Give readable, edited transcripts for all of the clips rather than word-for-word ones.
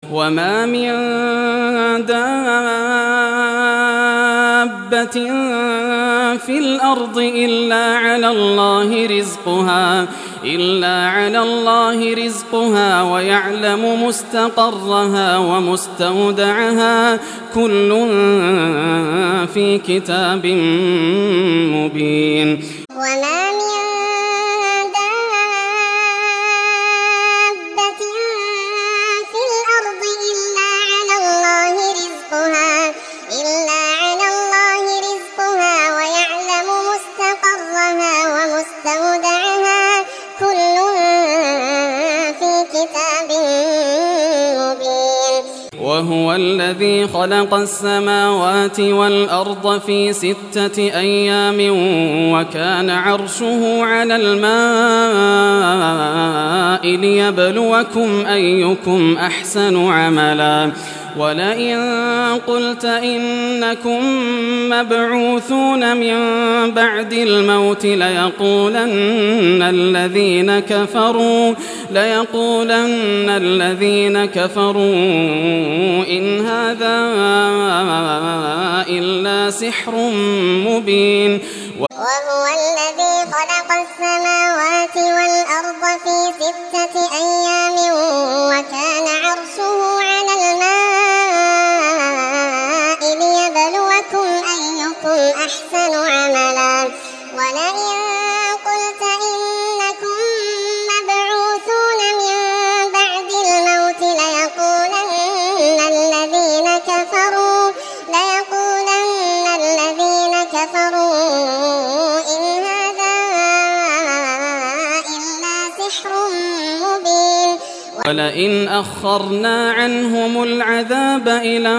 وما من دابة في الأرض إلا على الله رزقها ويعلم مستقرها ومستودعها كل في كتاب مبين. وما من دابة في الأرض إلا على الله رزقها ويعلم مستقرها ومستودعها كل في كتاب مبين. وهو الذي خلق السماوات والأرض في 6 أيام وكان عرشه على الماء ليبلوكم أيكم أحسن عملا. ولئن قلت إنكم مبعوثون من بعد الموت ليقولن الذين كفروا إن هذا إلا سحر مبين. وهو الذي خلق السماوات والأرض في 6 أيام وكان عرشه على الماء ليبلوكم أيكم أحسن عملا. ولئن قلت إنكم مبعوثون من بعد الموت ليقولن الذين كفروا إن هذا إلا سحر مبين. ولئن أخرنا عنهم العذاب إلى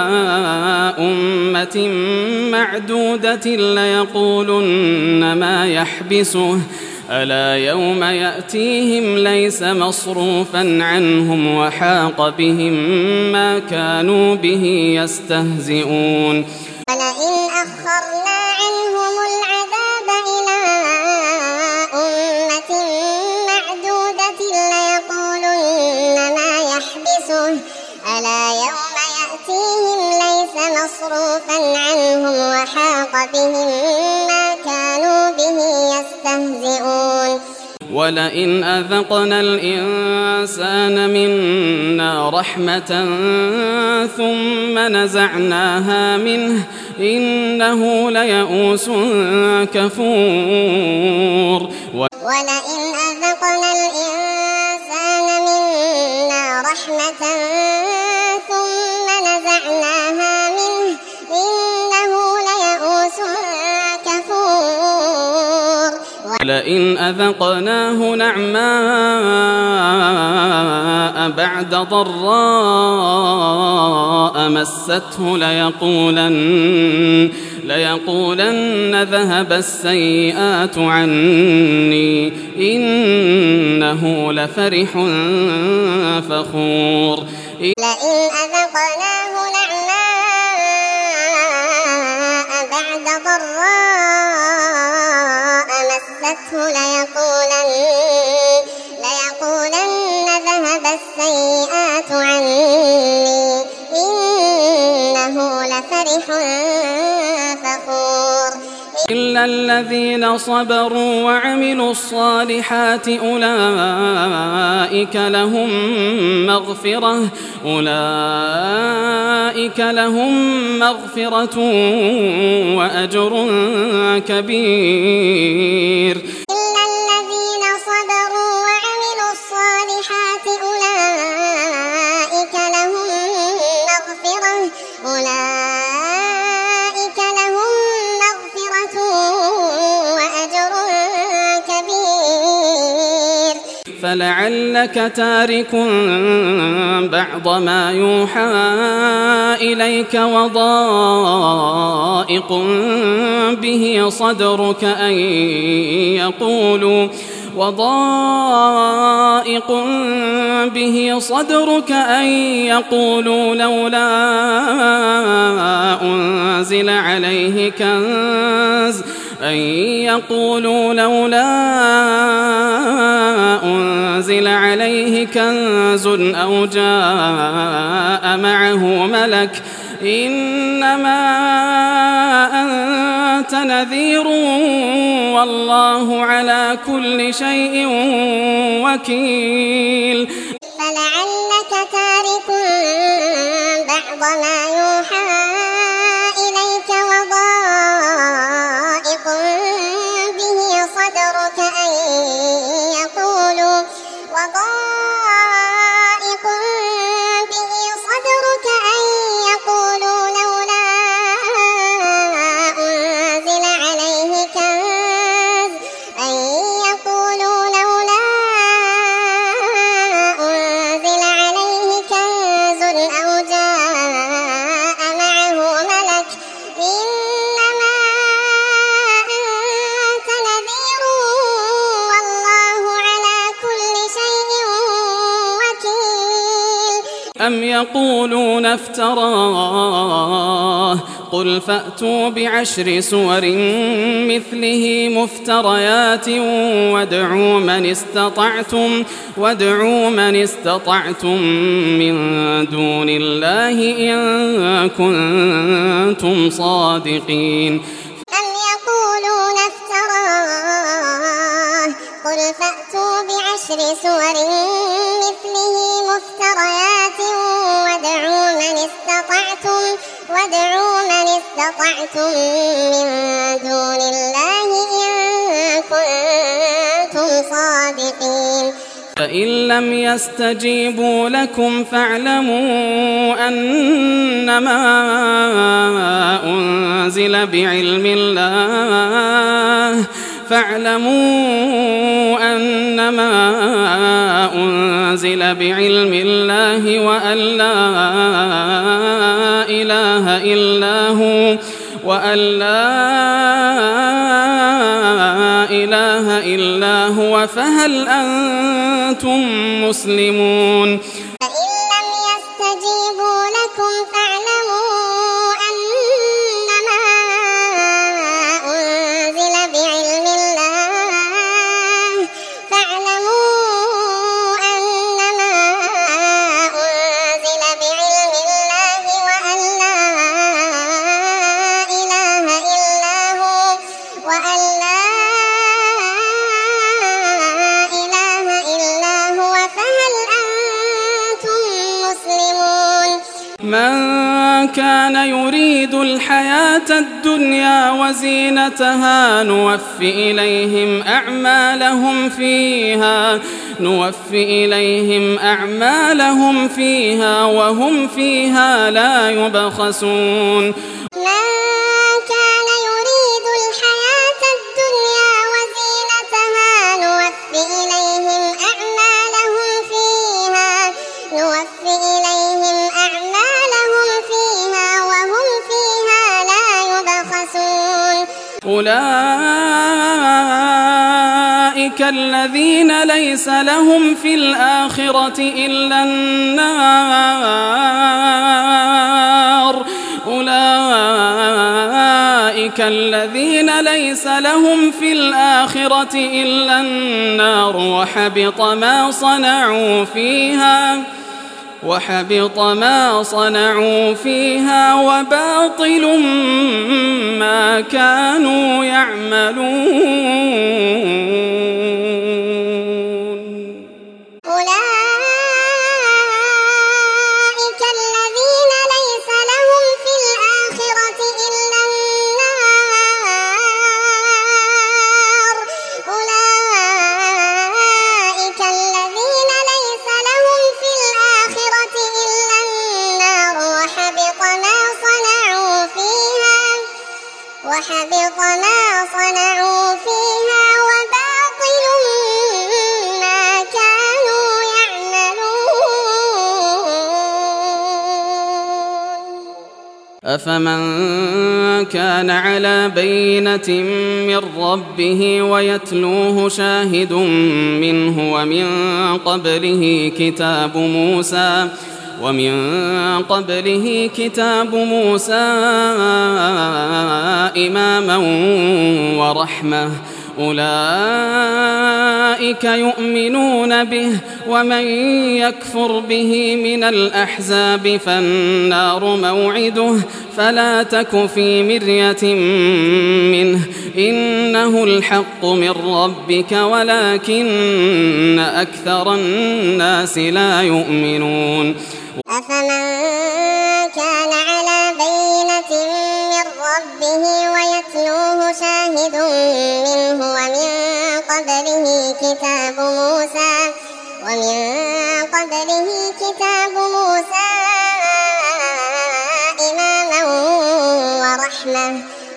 أمة معدودة ليقولن ما يحبسه ألا يوم يأتيهم ليس مصروفا عنهم وحاق بهم ما كانوا به يستهزئون. ولئن أخرنا عنهم العذاب إلى أمة معدودة ليقولن ما يحبسه ألا يوم يأتيهم ليس مصروفا عنهم وحاق بهم ما كانوا به يستهزئون. ولئن أذقنا الإنسان منا رحمة ثم نزعناها منه إنه ليئوس كفور. ولئن أذقنا الإنسان منا رحمة ثم نزعناها منه إنه ليئوس كفور. ولئن أذقناه نعماء بعد ضراء مسته ليقولن ذهب السيئات عني إنه لفرح فخور. لئن أذقناه نعماء بعد ضراء مسته ليقولن ذهب السيئات عني إنه لفرح فخور. إلا الذين صبروا وعملوا الصالحات أولئك لهم مغفرة وأجر كبير. إلا الذين صبروا وعملوا الصالحات أولئك لهم مغفرة وأجر كبير. فلعلك تارك بعض ما يوحى إليك وضائق به صدرك أن يقولوا لولا أنزل عليه كنز أو جاء معه ملك إنما أنت نذير والله على كل شيء وكيل فلعلك تارك بعض ما يوحى إليك وضائق به صدرك أن يقولوا لولا أنزل عليه كنز أو جاء معه ملك إنما أنت نذير والله على كل شيء وكيل أم يقولون افتراه قل فأتوا بعشر سور مثله مفتريات وادعوا من استطعتم من دون الله إن كنتم صادقين أم يقولون افتراه قل فأتوا بعشر سور مثله مفتريات وادعوا من استطعتم من دون الله إن كنتم صادقين فإن لم يستجيبوا لكم فاعلموا أنما أنزل بعلم الله وأن لا إله إلا هو فهل أنتم مسلمون فإن لم يستجيبوا لكم فاعلموا أنما أنزل بعلم الله وأن لا إله إلا هو فهل أنتم مسلمون من كان يريد الحياة الدنيا وزينتها نوفي إليهم أعمالهم فيها وهم فيها لا يبخسون من كان يريد الحياة الدنيا وزينتها نوفي إليهم أعمالهم فيها وهم فيها لا يبخسون أولئك الذين ليس لهم في الآخرة إلا النار وحبط ما صنعوا فيها وباطل ما كانوا يعملون أولئك الذين ليس لهم في الآخرة إلا النار وحبط ما صنعوا فيها وباطل ما كانوا يعملون أفمن كان على بينة من ربه ويتلوه شاهد منه ومن قبله كتاب موسى إماما أولئك يؤمنون به، ومن يكفر به من الأحزاب فالنار موعده، فلا تك في مرية منه، إنه الحق من ربك ولكن أكثر الناس لا يؤمنون. أفمن كان على بينة من ربه ويتلوه شاهد منه ومن قبله كتاب موسى إماما ورحمة،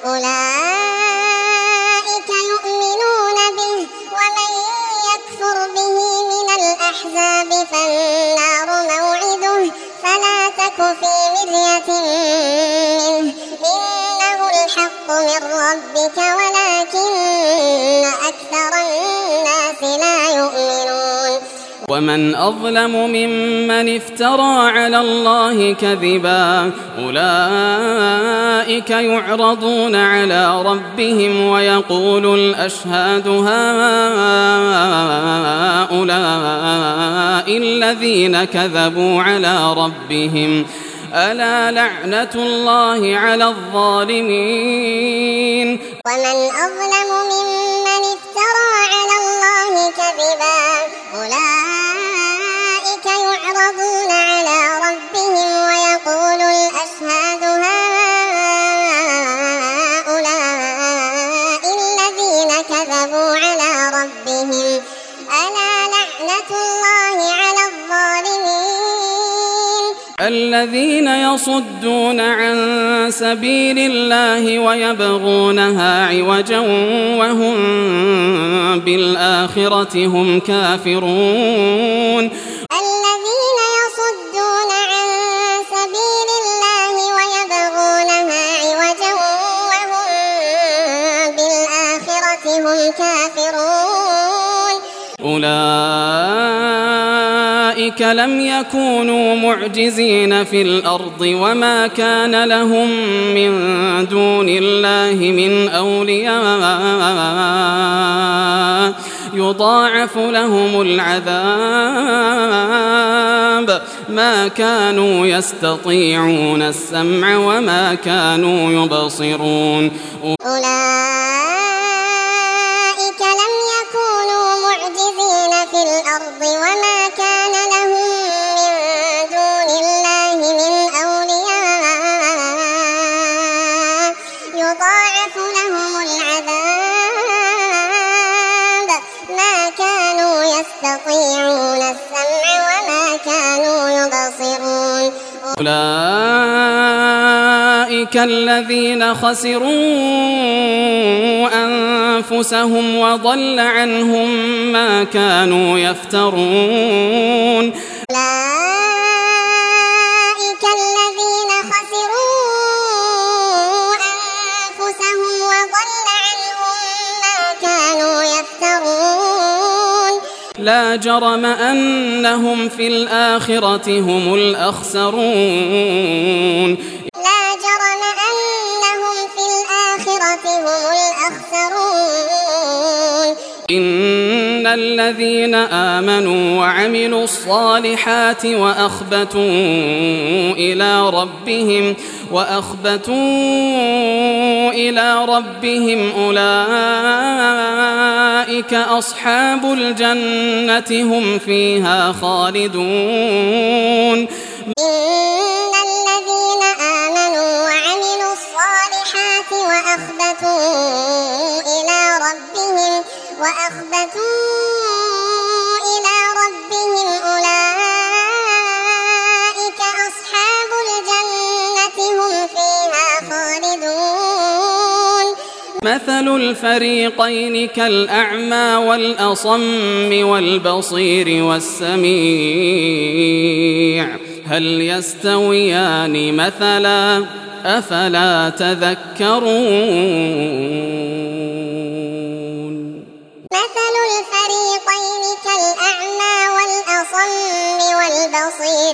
أولئك يؤمنون به، ومن يكفر به من الأحزاب فالنار موعده، فلا تك في مرية منه، إنه الحق من ربك ولكن أكثر الناس لا يؤمنون. ومن أظلم ممن افترى على الله كذبا، أولئك يعرضون على ربهم ويقول الأشهاد هؤلاء الذين كذبوا على ربهم، ألا لعنة الله على الظالمين. ومن أظلم ممن افترى على الله كذبا، أولئك يعرضون على ربهم ويقول الأشهاد هؤلاء الذين كذبوا على ربهم، ألا لعنة الله على الظالمين. الذين يصدون عن سبيل الله ويبغونها عوجا وهم بالآخرة هم كافرون. الذين يصدون عن سبيل الله ويبغونها عوجا وهم بالآخرة هم كافرون. أولئك لم يكونوا معجزين في الأرض وما كان لهم من دون الله من أولياء، يضاعف لهم العذاب، ما كانوا يستطيعون السمع وما كانوا يبصرون. أولئك لم يكونوا معجزين في الأرض وما كان لهم من دون الله من أولياء، يضاعف لهم العذاب، ما كانوا يستطيعون السمع وما كانوا يبصرون. أولئك الذين خسروا أنفسهم وضل عنهم ما كانوا يفترون. أولئك الذين خسروا أنفسهم وضل عنهم ما كانوا يفترون. لا جرم أنهم في الآخرة هم الأخسرون. لا جرم أنهم في الآخرة هم الأخسرون. إن الذين آمنوا وعملوا الصالحات وأخبتوا إلى ربهم أولئك أصحاب الجنة هم فيها خالدون. إن الذين آمنوا وعملوا الصالحات وأخبتوا إلى ربهم أولئك أصحاب الجنة هم فيها خالدون. مثل الفريقين كالأعمى والأصم والبصير والسميع، هل يستويان مثلا؟ أفلا تذكرون. مثل الفريقين كالأعمى والأصم والبصير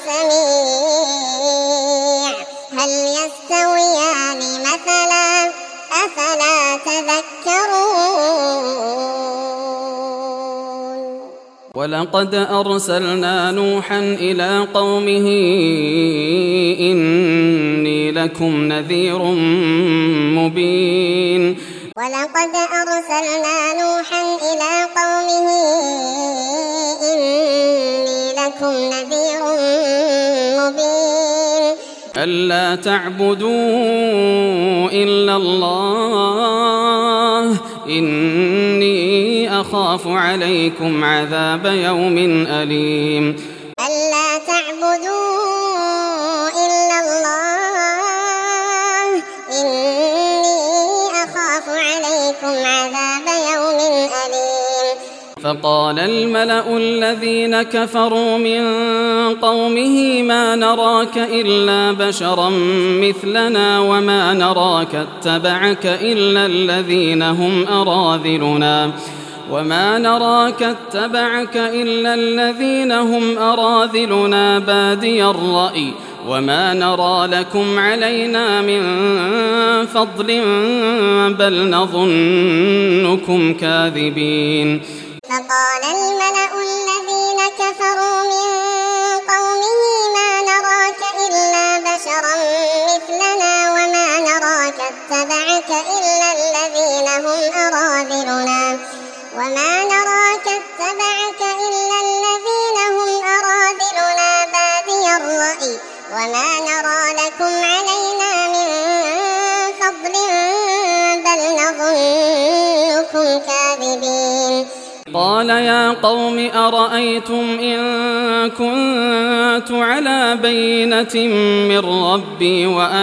والسميع، هل يستويان مثلا؟ أفلا تذكرون. ولقد أرسلنا نوحا إلى قومه إني لكم نذير مبين ولقد أرسلنا نوحا إلى قومه إني لكم نذير مبين ألا تعبدوا إلا الله إني أخاف عليكم عذاب يوم أليم ألا تعبدوا إلا الله إني أخاف عليكم عذاب يوم أليم فقال الملأ الذين كفروا من قومه ما نراك إلا بشرا مثلنا وما نراك اتبعك إلا الذين هم أراذلنا بادي الرأي وما نرى لكم علينا من فضل بل نظنكم كاذبين فقال الملأ الذين كفروا من قومه ما نراك إلا بشرا مثلنا وما نراك اتبعك إلا الذين هم أراذلنا بادي الرأي وما نرى لكم علينا من فضل بل نظنكم كاذبين قال يا قوم أرأيتم إن كنت على بينة من ربي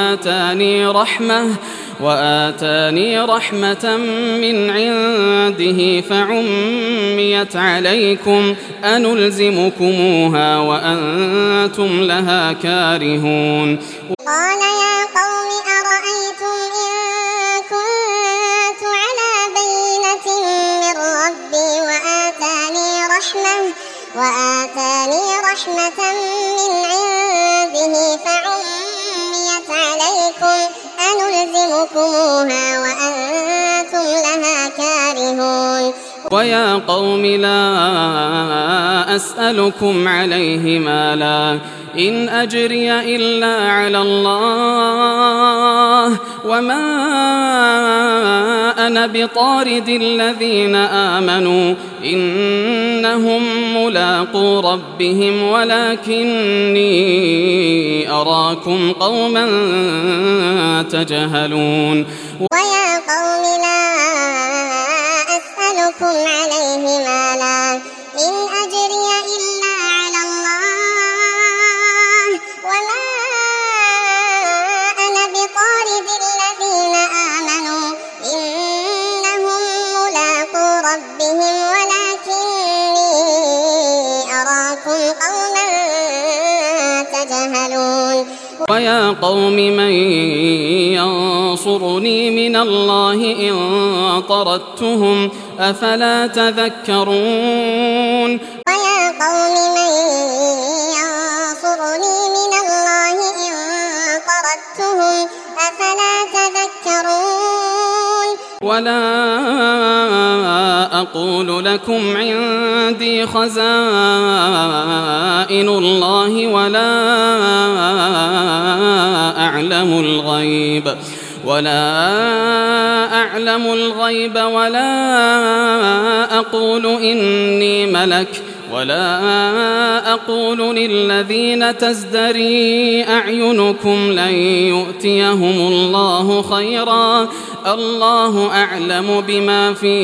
وآتاني رحمة من عنده فعميت عليكم أنلزمكموها وأنتم لها كارهون قال يا قوم أرأيتم إن كنت على بينة من ربي وآتاني رحمة من عنده فعميت عليكم أنلزمكموها وأنتم لها كارهون ويا قوم لا أسألكم عليه مالا إن أجري إلا على الله وما أنا بطارد الذين آمنوا إنهم ملاقو ربهم ولكني أراكم قوما تجهلون ويا قوم لا أسألكم عليه مالا إن أجري إلا على الله وما أنا بطارد الذين آمنوا إنهم ملاقو ربهم ولكني أراكم قوما تجهلون ويا قوم من ينصرني من الله إن طردتهم أفلا تذكرون ويا قوم من ينصرني من الله إن طردتهم أفلا تذكرون ولا أقول لكم عندي خزائن الله ولا أعلم الغيب ولا أقول إني ملك ولا أقول للذين تزدري أعينكم لن يؤتيهم الله خيرا الله أعلم بما في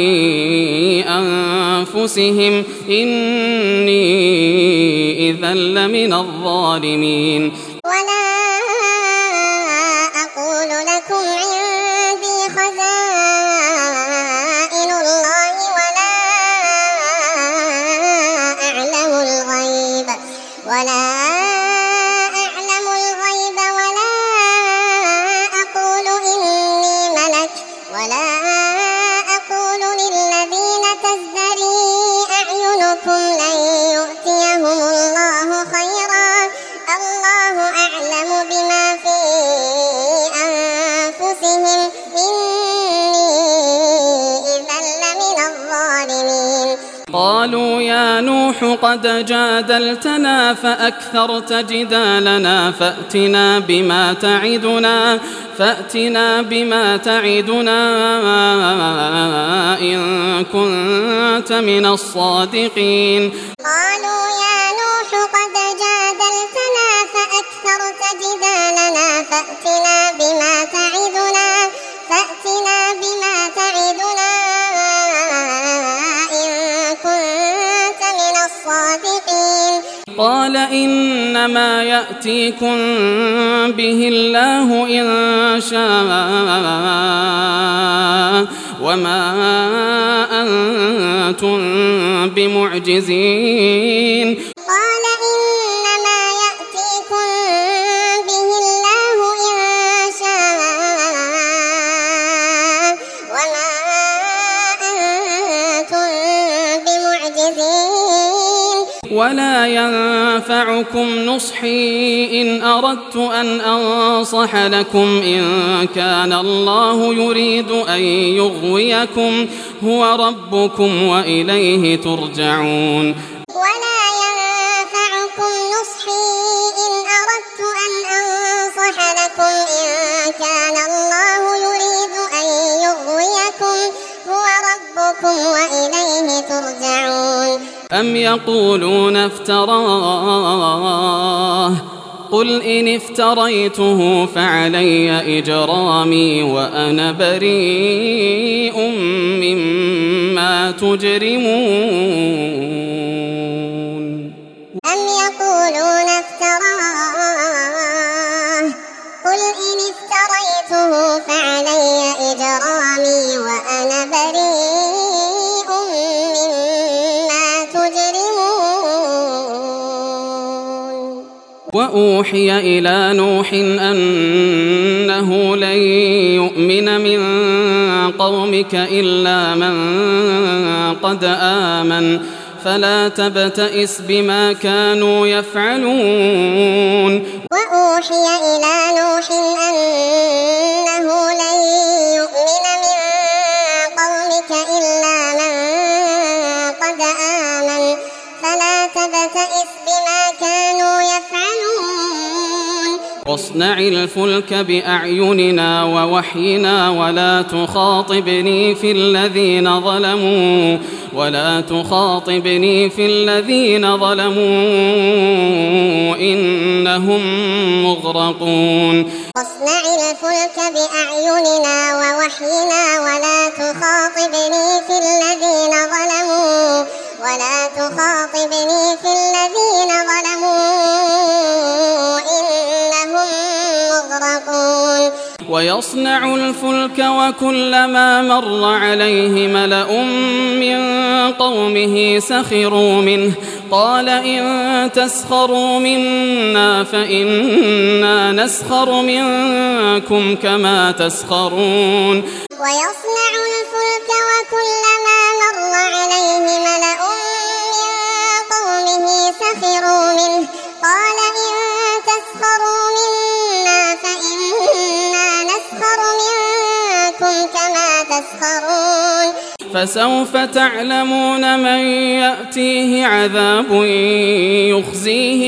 أنفسهم إني إذا لمن الظالمين ولا أقول لكم عندي خزائن الله ولا أعلم الغيب ولا أقول إني ملك ولا أقول للذين تزدري أعينكم لن يؤتيهم الله خيرا الله أعلم بما في أنفسهم إني إذا لمن الظالمين قالوا يا نوح نوح قد جادلتنا فأكثرت جدالنا فأتنا بما تعدنا إن كنت من الصادقين. قالوا يا نوح قد جادلتنا فأكثرت جدالنا فأتنا بما تعدنا إن كنت من الصادقين. قال إنما يأتيكم به الله إن شاء وما أنتم بمعجزين. قال إنما يأتيكم به الله إن شاء وما أنتم بمعجزين. ولا ينفعكم نصحي إن أردت أن أنصح لكم إن كان الله يريد أن يغويكم هو ربكم وإليه ترجعون. ولا ينفعكم نصحي إن أردت أن أنصح لكم إن كان الله يريد أن يغويكم هو ربكم وإليه ترجعون. أم يقولون افتراه قل إن افتريته فعلي إجرامي وأنا بريء مما تجرمون. أم يقولون افتراه قل إن افتريته فعلي إجرامي وأنا بريء مما تجرمون. وأوحي إلى نوح أنه لن يؤمن من قومك إلا من قد آمن فلا تبتئس بما كانوا يفعلون. وأوحي إلى نوح أنه لن يؤمن من قومك إلا من قد آمن فلا تبتئس بما كانوا يفعلون. واصنع الفلك بأعيننا ووحينا ولا تخاطبني في الذين ظلموا إنهم مغرقون. واصنع الفلك بأعيننا ووحينا ولا تخاطبني في الذين ظلموا إنهم مغرقون. ويصنع الفلك وكلما مر عليه ملأ من قومه سخروا منه قال إن تسخروا منا فإنا نسخر منكم كما تسخرون. ويصنع الفلك وكلما مر عليه ملأ من قومه سخروا منه قال إن تسخروا منا فإنا نسخر منكم كما تسخرون. فسوف تعلمون من يأتيه عذاب يخزيه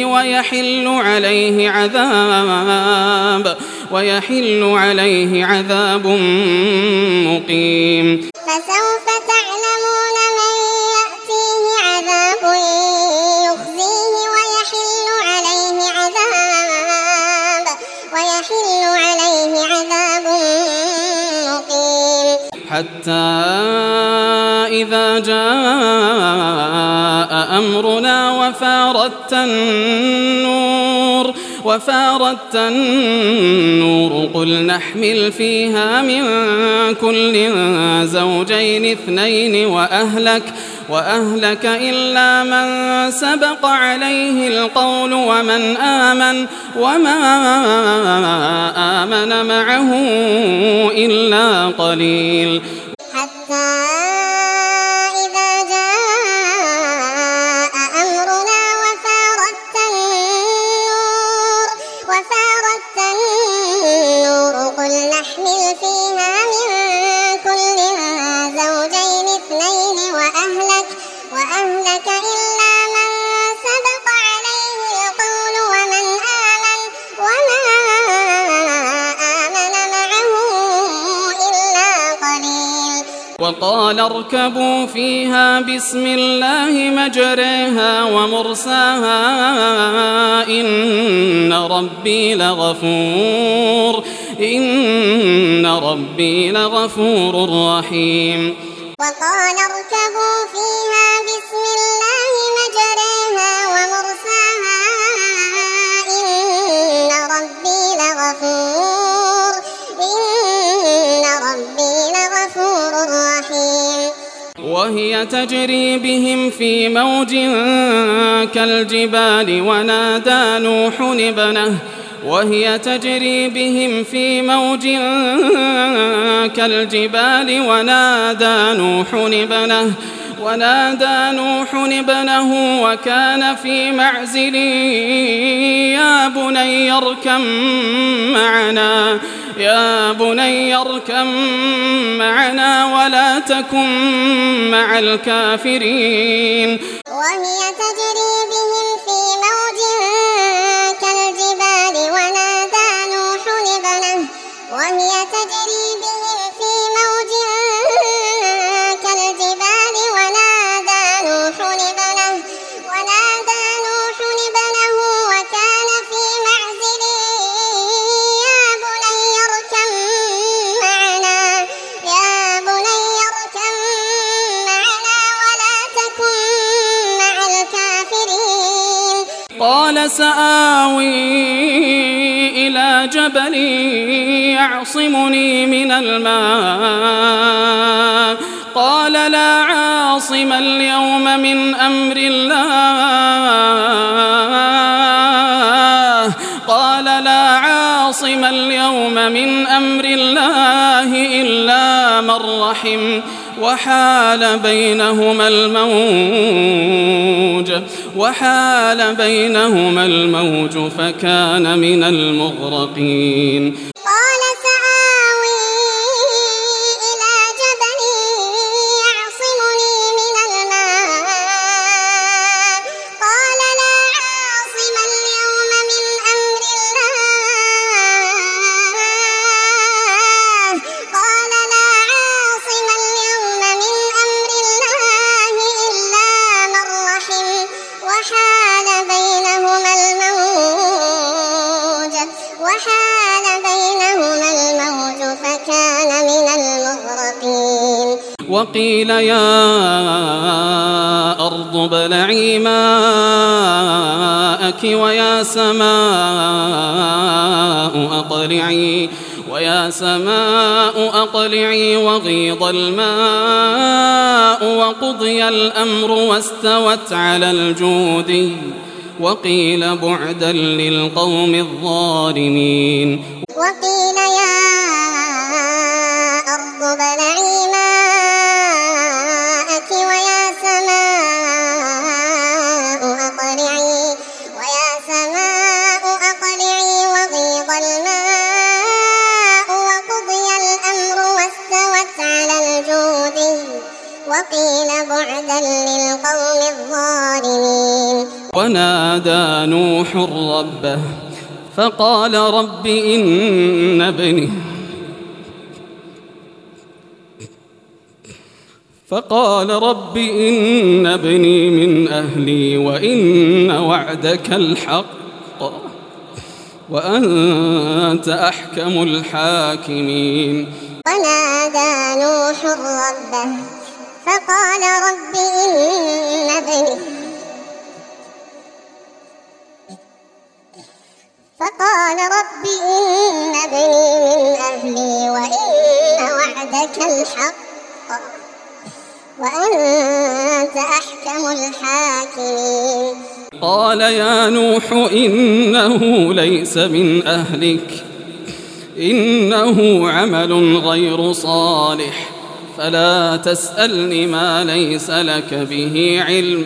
ويحل عليه عذاب مقيم. فسوف تعلمون من يأتيه عذاب يخزيه ويحل عليه عذاب مقيم. حتى إذا جاء أمرنا وفارت النور قل نحمل فيها من كل زوجين اثنين وأهلك إلا من سبق عليه القول ومن آمن وما آمن معه إلا قليل. حتى إذا جاء أمرنا وفارت النور قل نحمل فيها من كل زوجين اثنين وأهلك إلا من وقال اركبوا فيها بسم الله مجريها ومرساها إن ربي لغفور رحيم وقال اركبوا فيها بسم الله مجريها ومرساها إن ربي لغفور رحيم وهي تجري بهم في موج كالجبال ونادى نوح ابنه وكان في معزل يا بني اركم معنا ولا تكن مع الكافرين وهي تجري بهم في موج كالجبال ونادى نوح ابنه وكان في معزل يا بني اركم معنا ولا تكن مع الكافرين قال سآوي إلى جبل يعصمني من الماء قال لا عاصم اليوم من أمر الله إلا من رحم وحال بينهما الموج فكان من المغرقين قال سآوي إلى جبل يعصمني من الماء قال لا عاصم اليوم من أمر الله إلا من رحم وحال بينهما الموج فكان من المغرقين وقيل يا أرض ابلعي ماءك ويا سماء أقلعي وغيض الماء وقضي الأمر واستوت على الجودي وقيل بعدا للقوم الظالمين وقيل يا أرض ابلعي ماءك ويا سماء أقلعي وغيض الماء وقضي الأمر واستوت على الجودي وقيل بعدا للقوم الظالمين ونادى نوح ربه فقال رب إن ابني من أهلي وإن وعدك الحق وأنت أحكم الحاكمين ونادى نوح ربه فقال رب إن ابني من أهلي وإن وعدك الحق وأنت أحكم الحاكمين قال يا نوح إنه ليس من أهلك إنه عمل غير صالح فلا تسألني ما ليس لك به علم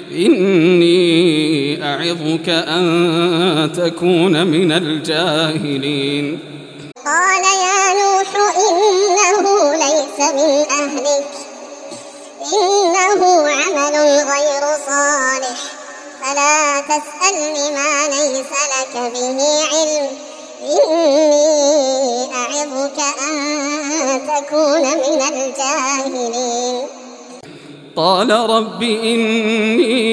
إني أعظك أن تكون من الجاهلين قال يا نوح إنه ليس من أهلك إنه عمل غير صالح فلا تسألني ما ليس لك به علم إني أعظك أن أكون من الجاهلين. قال رب إني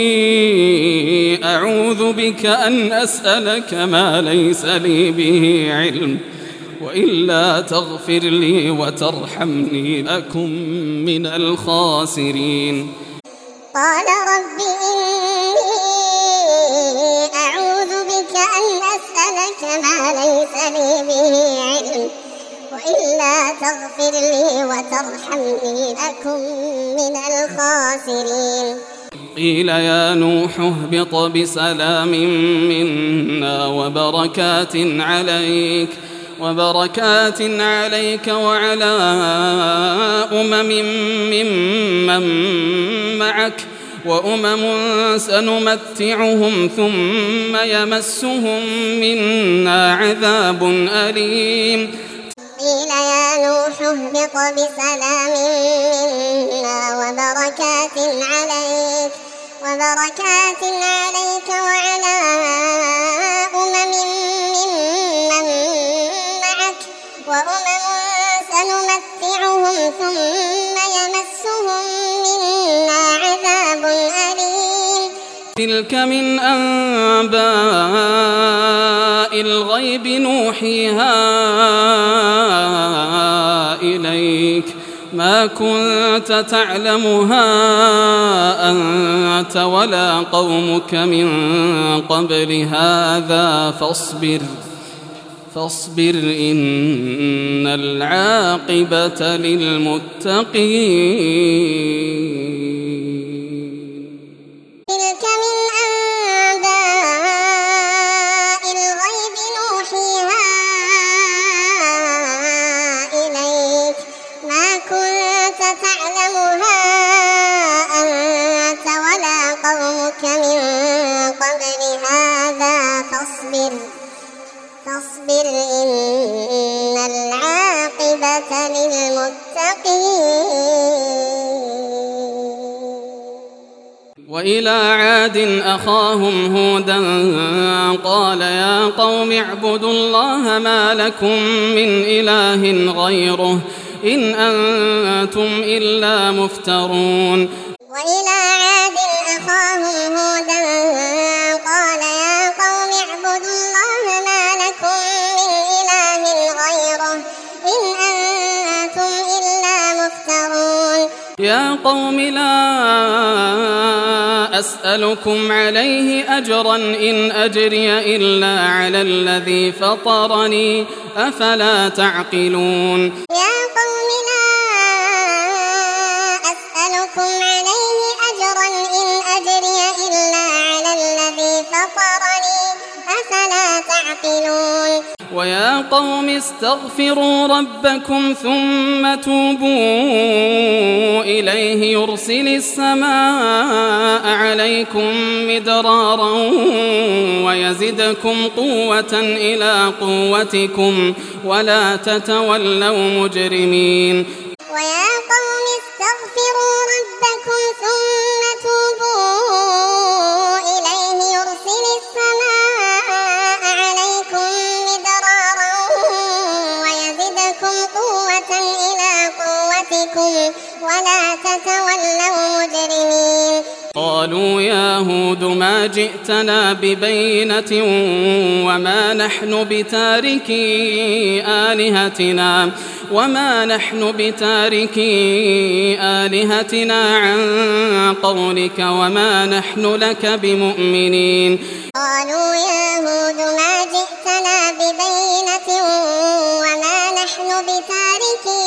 أعوذ بك أن أسألك ما ليس لي به علم وإلا تغفر لي وترحمني أكن من الخاسرين. قال رب إني أعوذ بك أن أسألك ما ليس لي به علم وإلا تغفر لي وترحمني أكن من الخاسرين. قيل يا نوح اهبط بسلام منا وبركات عليك وعلى ممن معك وأمم سنمتعهم ثم يمسهم منا عذاب أليم. قيل يا نوح اهبط بسلام منا وبركات عليك وعلى أمم ممن معك وأمم سنمتعهم ثم يمسهم منا عذاب أليم. تلك من أنباء الغيب نوحيها إليك ما كنت تعلمها أنت ولا قومك من قبل هذا فاصبر إن العاقبة للمتقين. تلك من أنباء الغيب نوحيها إليك ما كنت تعلمها أنت ولا قومك من قبل هذا فاصبر إن العاقبة للمتقين. وإلى عاد أخاهم هودا قال يا قوم اعبدوا الله ما لكم من إله غيره إن أنتم إلا مفترون. وإلى عاد أخاهم هودا قال يا قوم اعبدوا الله ما لكم من إله غيره إن أنتم إلا مفترون. يا قوم لا أسألكم عليه أجرا إن أجري إلا على الذي فطرني أفلا تعقلون. يا قوم لا أسألكم عليه أجرا إن أجري إلا على الذي فطرني أفلا تعقلون. ويا قوم استغفروا ربكم ثم توبوا إليه يرسل السماء عليكم مدرارا ويزدكم قوة إلى قوتكم ولا تتولوا مجرمين. ويا قوم استغفروا ربكم ثم توبوا إليه يرسل السماء عليكم مدرارا ويزدكم قوة إلى قوتكم ولا تتولوا مجرمين. قالوا يا هود ما جئتنا ببينة وما نحن بتاركي آلهتنا عن قولك وما نحن لك بمؤمنين. قالوا يا هود ما جئتنا ببينة وما نحن بتاركي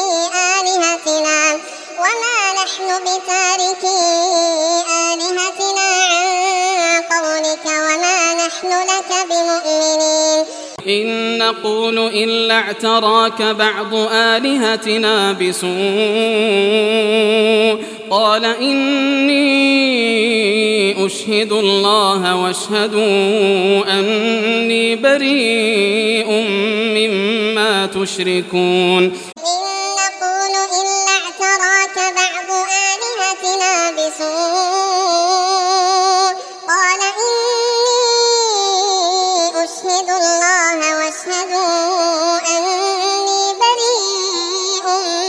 آلهتنا عن قولك وما نحن لك بمؤمنين. إن نقول إلا اعتراك بعض آلهتنا بسوء قال إني أشهد الله واشهدوا أني بريء مما تشركون. إن نقول إلا اعتراك بعض آلهتنا بسوء قال إني أشهد الله واشهدوا أني بريء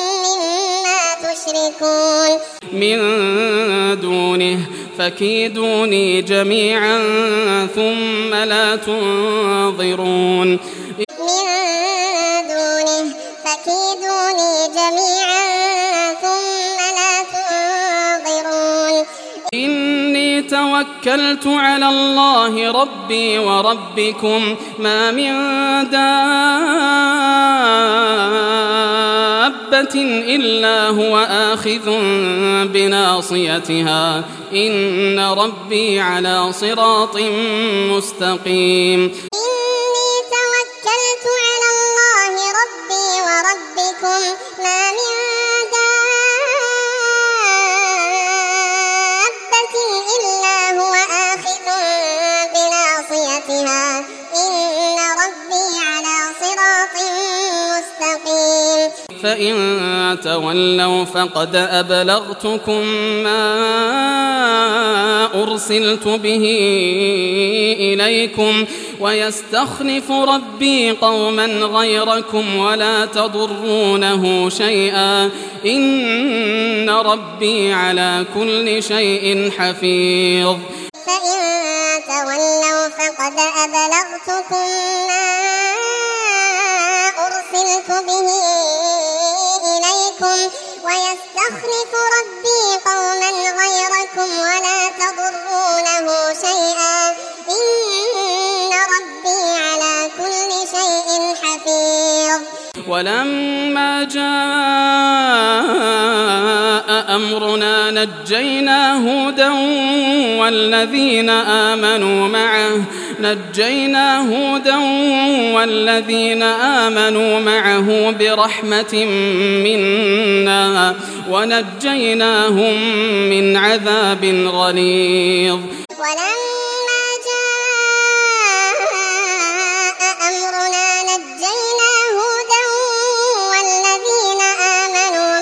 من دونه فكيدوني جميعا ثم لا تنظرون من دونه فكيدوني جميعا ثم لا تنظرون إني توكلت على الله ربي وربكم ما من دابة إلا هو آخذ بناصيتها إن ربي على صراط مستقيم إني توكلت على الله ربي وربكم ما من دابة إلا هو آخذ بناصيتها إن ربي على صراط مستقيم فإن تولوا فقد أبلغتكم ما أرسلت به إليكم ويستخلف ربي قوما غيركم ولا تضرونه شيئا إن ربي على كل شيء حفيظ فإن تولوا فقد أبلغتكم ما أرسلت به إليكم ويستخلف ربي قوما غيركم ولا تضرونه شيئا إن ربي على كل شيء حفيظ ولما جاء أمرنا نجينا هودا والذين آمنوا معه برحمة منا ونجيناهم من عذاب غليظ ولما جاء أمرنا نجينا هودا والذين آمنوا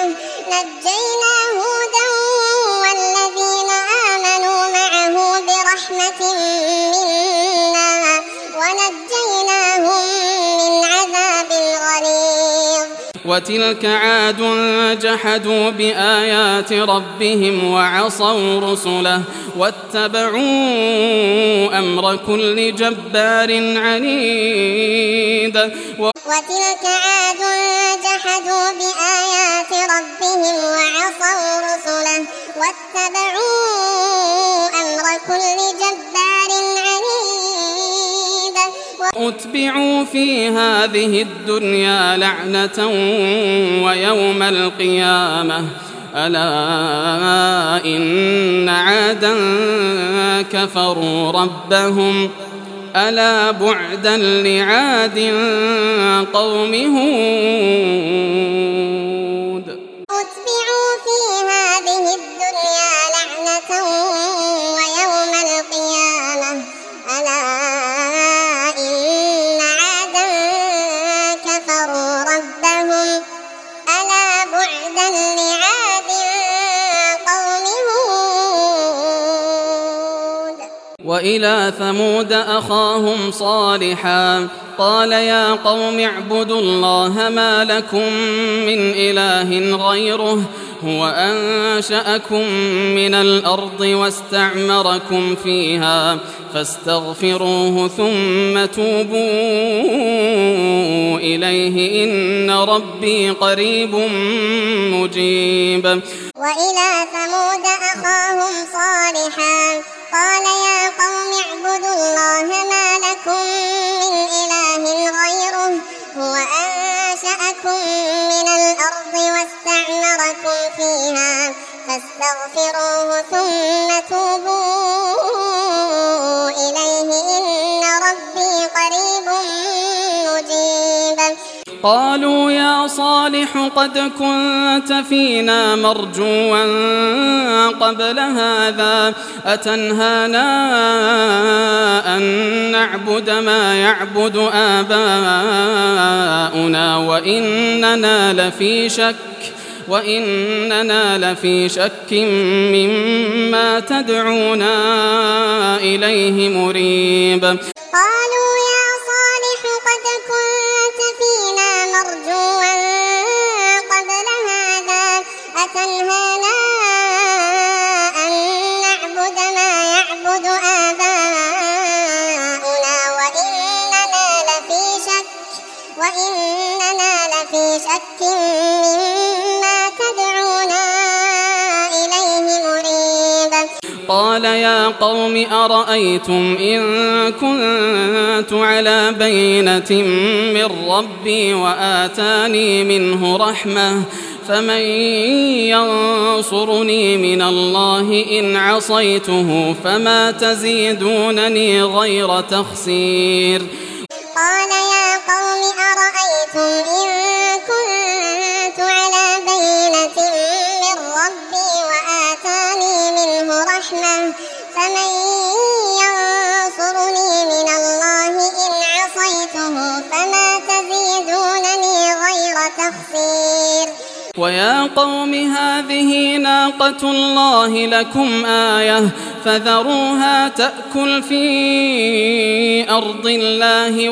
معه برحمة منا ونجيناهم من عذاب غليظ وتلك عاد جحدوا بآيات ربهم وعصوا رسله واتبعوا أمر كل جبار عنيد وتلك عاد جحدوا بآيات ربهم وعصوا رسله واتبعوا أمر كل جبار عنيد أتبعوا في هذه الدنيا لعنة ويوم القيامة ألا إن عادا كفروا ربهم ألا بعدا لعاد قوم هود أتبعوا في هذه الدنيا لعنة ويوم القيامة ألا إن عادا كفروا ربهم ألا بعدا لعاد قوم هود وإلى ثمود أخاهم صالحا قال يا قوم اعبدوا الله ما لكم من إله غيره هو أنشأكم من الأرض واستعمركم فيها فاستغفروه ثم توبوا إليه إن ربي قريب مجيب وإلى ثمود أخاهم صالحا قال يا قوم اعبدوا الله ما لكم من إله غيره هو أنشأكم من الأرض واستعمركم فيها فاستغفروه ثم توبوا إليه إن ربي قريب مجيب قالوا يا صالح قد كنت فينا مرجوا قبل هذا أتنهانا أن نعبد ما يعبد آباؤنا وإننا لفي شك مما تدعونا إليه مريب قالوا يا صالح قد كنت فينا مرجوا قبل هذا أتنهانا وإننا لفي شك مما تدعونا إليه مريب قال يا قوم أرأيتم إن كنت على بينة من ربي وآتاني منه رحمة فمن ينصرني من الله إن عصيته فما تزيدونني غير تخسير قال يا قوم أرأيتم إن كنت على بينة من ربي وآتاني منه رحمة فمن ينصرني من الله إن عصيته فما تزيدونني غير تخسير ويا قوم هذه ناقة الله لكم آية فذروها تأكل في أرض الله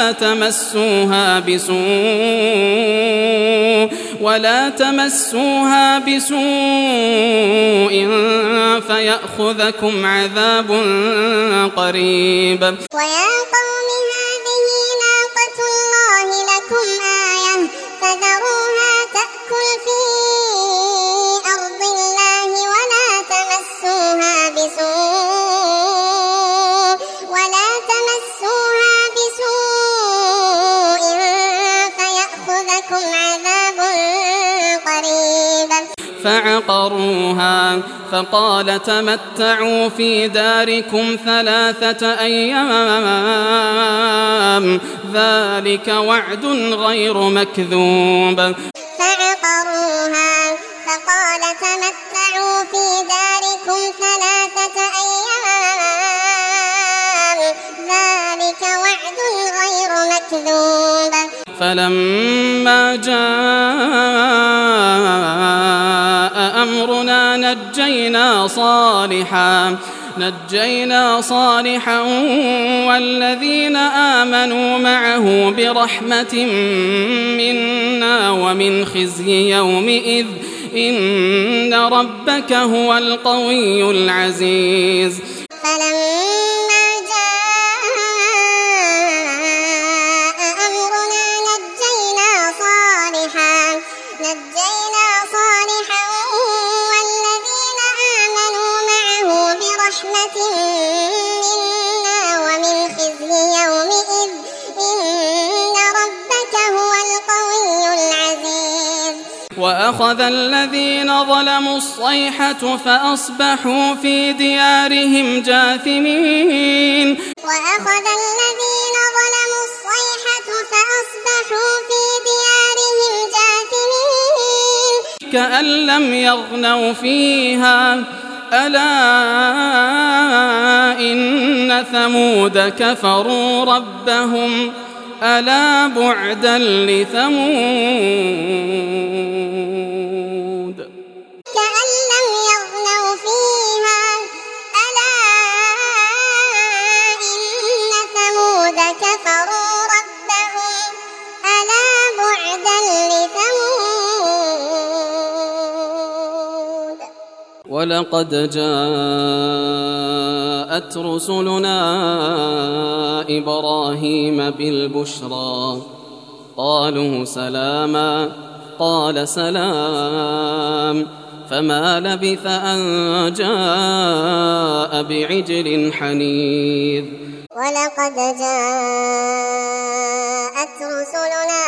ولا تمسوها بسوء فيأخذكم عذاب قريب ويا قوم هذه ناقة الله لكم آية فذروها تأكل في أرض الله ولا تمسوها بسوء فيأخذكم عذاب قريب فعقروها فقال تمتعوا في داركم 3 أيام ذلك وعد غير مكذوب فعقروها فقال تمتعوا في داركم 3 أيام ذلك وعد غير مكذوب فلما جاء أمرنا نجينا صالحا والذين آمنوا معه برحمة منا ومن خزي يومئذ إن ربك هو القوي العزيز فلما جاء أمرنا نجينا صالحا والذين آمنوا معه برحمة منا ومن خزي يومئذ إن ربك هو القوي العزيز وأخذ الذين ظلموا الصيحة فأصبحوا في ديارهم جاثمين كأن لم يغنوا فيها ألا إن ثمود كفروا ربهم ألا بعدا لثمود كأن لم يغنوا فيها ألا إن ثمود كفروا ربهم ألا بعدا لثمود ولقد جاءت رسلنا إبراهيم بالبشرى قالوا سلاما قال سلام فما لبث أن جاء بعجل حنيذ ولقد جاءت رسلنا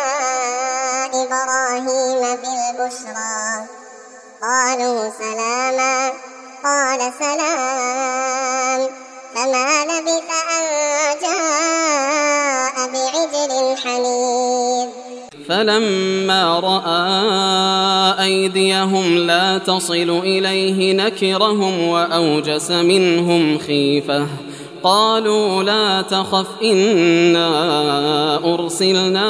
إبراهيم بالبشرى قالوا سلاما قال سلام فما لبث أن جاء بعجل حنيذ فلما رأى أيديهم لا تصل إليه نكرهم وأوجس منهم خيفة قالوا لا تخف إنا أرسلنا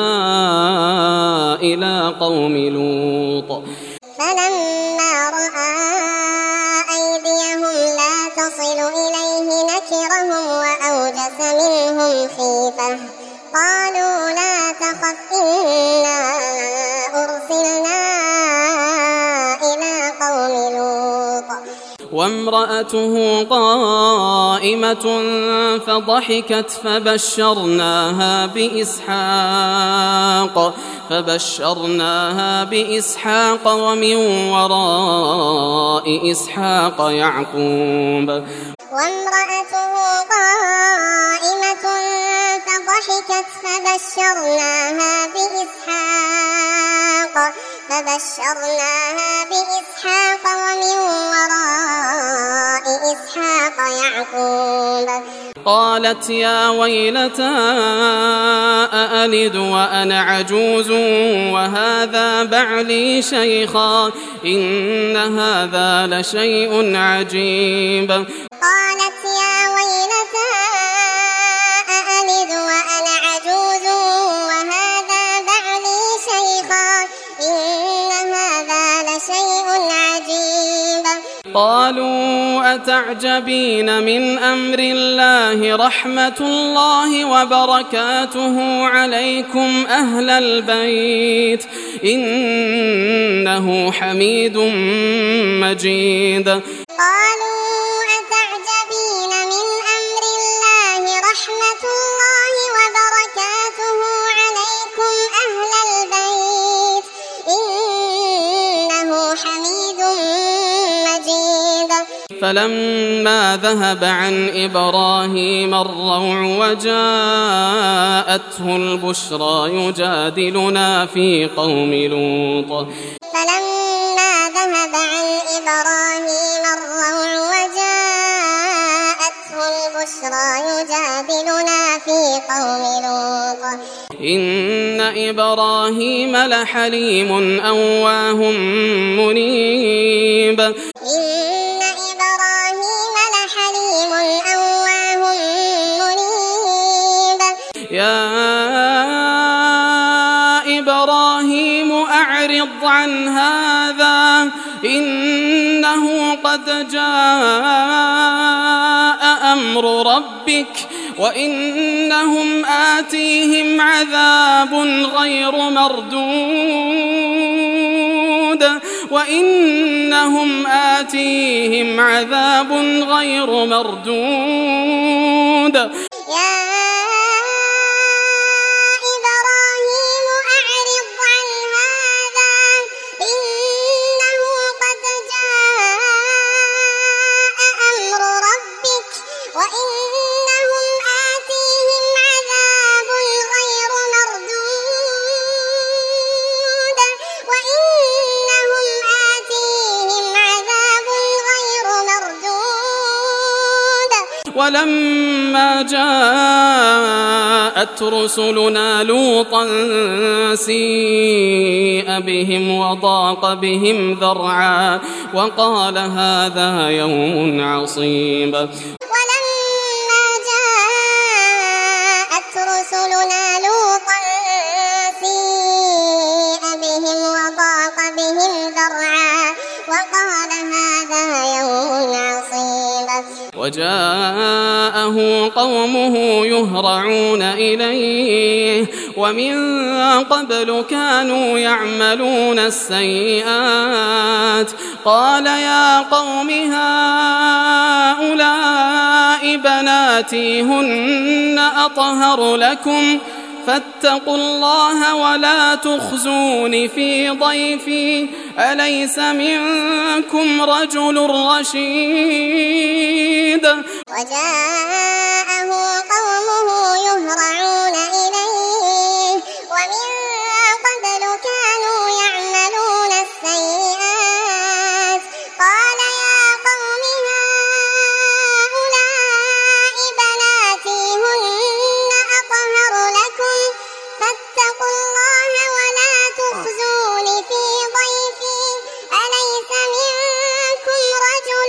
إلى قوم لوط فلما رأى أيديهم لا تصل إليه نكرهم وأوجس منهم خيفة قالوا لا تخف إنا أرسلنا إلى قوم لوط وامرأته قائمة فضحكت فبشرناها بإسحاق ومن وراء إسحاق يعقوب. وامرأته قائمة فضحكت فبشرناها بإسحاق ومن وراء إسحاق يعقوب. قالت يا ويلتى أألد وأنا عجوز وهذا بعلي شيخا إن هذا لشيء عجيب. قالت يا ويلتى أألد وأنا عجوز وهذا بعلي شيخا إن هذا لشيء عجيب. قالوا أتعجبين من أمر الله رحمة الله وبركاته عليكم أهل البيت إنه حميد مجيد. قالوا أتعجبين من أمر الله رحمة الله وبركاته عليكم أهل البيت إنه حميد مجيد. فلما ذهب عن إبراهيم الروع وجاءته البشرى يجادلنا في قوم لوط. فلما ذهب عن إبراهيم الروع وجاءته البشرى يجادلنا في قوم لوط. إن إبراهيم لحليم أواه منيب. إن إبراهيم لحليم أواه منيب. يا إبراهيم أعرض عن هذا إنه قد جاء أمر ربك وإنهم آتيهم عذاب غير مردود. يا إبراهيم أعرض عن هذا إنه قد جاء أمر ربك وإنهم آتيهم عذاب غير مردود. ولما جاءت رسلنا لوطا سيء بهم وضاق بهم ذرعا وقال هذا يوم عصيب. ولما جاءت رسلنا لوطا سيء بهم وضاق بهم ذرعا وقال هذا يوم عصيب. وجاءه قومه يهرعون إليه ومن قبل كانوا يعملون السيئات قال يا قوم هؤلاء بناتي هن أطهر لكم فاتقوا الله ولا تخزون في ضيفي أليس منكم رجل رشيد. وجاءه قومه يهرعون إليه ومن قبل كانوا يعملون السيئات قال يا قوم هؤلاء بناتي هن أطهر لكم فاتقوا الله ولا تخزون في ضيفي أليس منكم رجل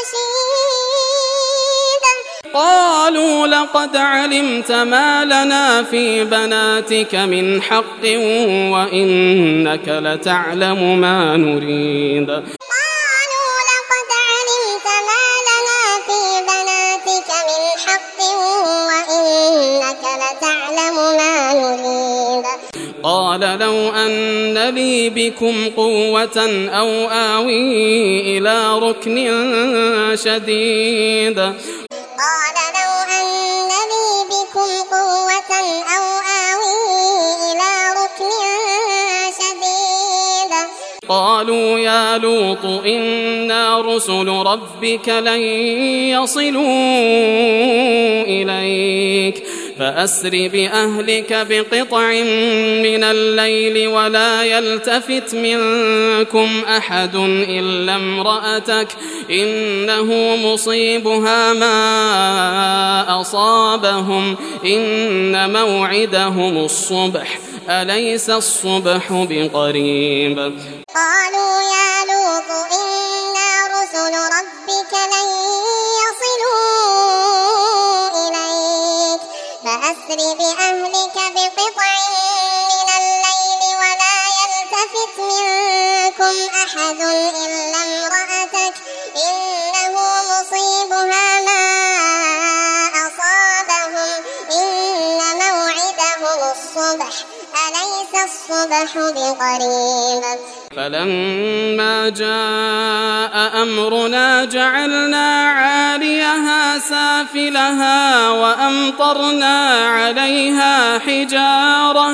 رشيد. قالوا لقد علمت ما لنا في بناتك من حق وإنك لتعلم ما نريد. قالوا لقد علمت ما لنا في بناتك من حق وإنك لتعلم ما نريد. قال لو أن لي بكم قوة أو آوي إلى ركن شديد قال لو أن لي بكم قوة أو آوي إلى ركن شديد قالوا يا لوط إنا رسل ربك لن يصلوا إليك فأسر بأهلك بقطع من الليل ولا يلتفت منكم أحد إلا امرأتك إنه مصيبها ما أصابهم إن موعدهم الصبح أليس الصبح بقريب قالوا يا لوط إنا رسل ربك لن يصلوا إليك فأسر بأهلك بقطع من الليل ولا يلتفت منكم أحد إلا امرأتك إنه مصيبها ما أصابهم إن موعدهم الصبح أليس الصبح بقريب فلما جاء أمرنا جعلنا عاليها سافلها وأمطرنا عليها حجارة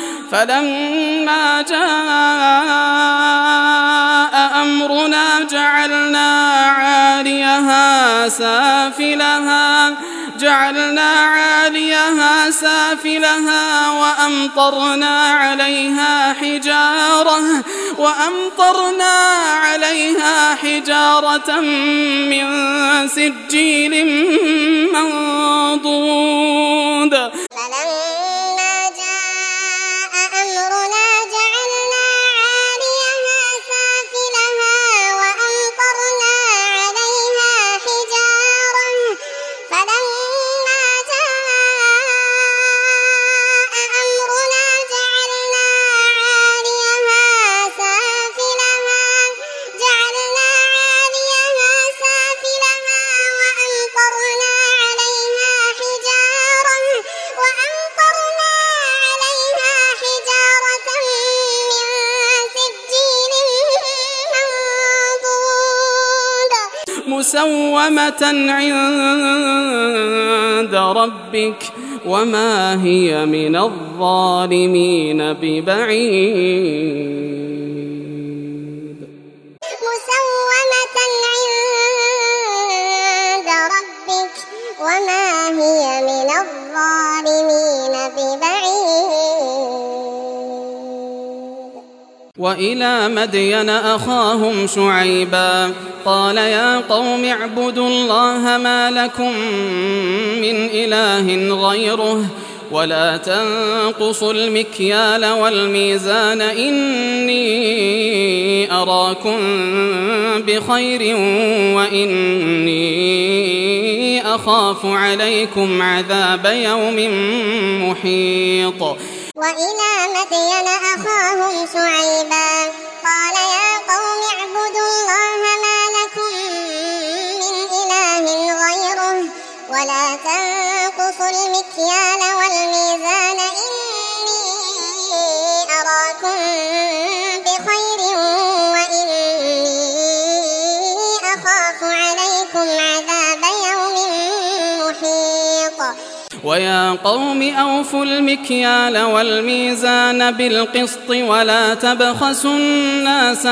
فلما جاء أمرنا جعلنا عاليها سافلها وأمطرنا عليها حجارة من سجيل منضود فلما جاء أمرنا جعلنا عاليها سافلها وأمطرنا عليها حجارة فلما جاء أمرنا جعلنا عاليها سافلها وأمطرنا عليها حجارة من سجيل منضود مسومة عند ربك وما هي من الظالمين ببعيد مسومة عند ربك وما هي من الظالمين ببعيد وإلى مدين أخاهم شعيبا قال يا قوم اعبدوا الله ما لكم من إله غيره ولا تنقصوا المكيال والميزان إني أراكم بخير وإني أخاف عليكم عذاب يوم محيط وإلى مدين أخاهم شعيبا قال يا قوم اعبدوا الله ما لكم من إله غيره ولا تنقصوا المكيال والميزان إني أراكم بخير وإني أخاف عليكم عذاب يوم محيط ويا قوم أوفوا المكيال والميزان بالقسط ولا تبخسوا الناس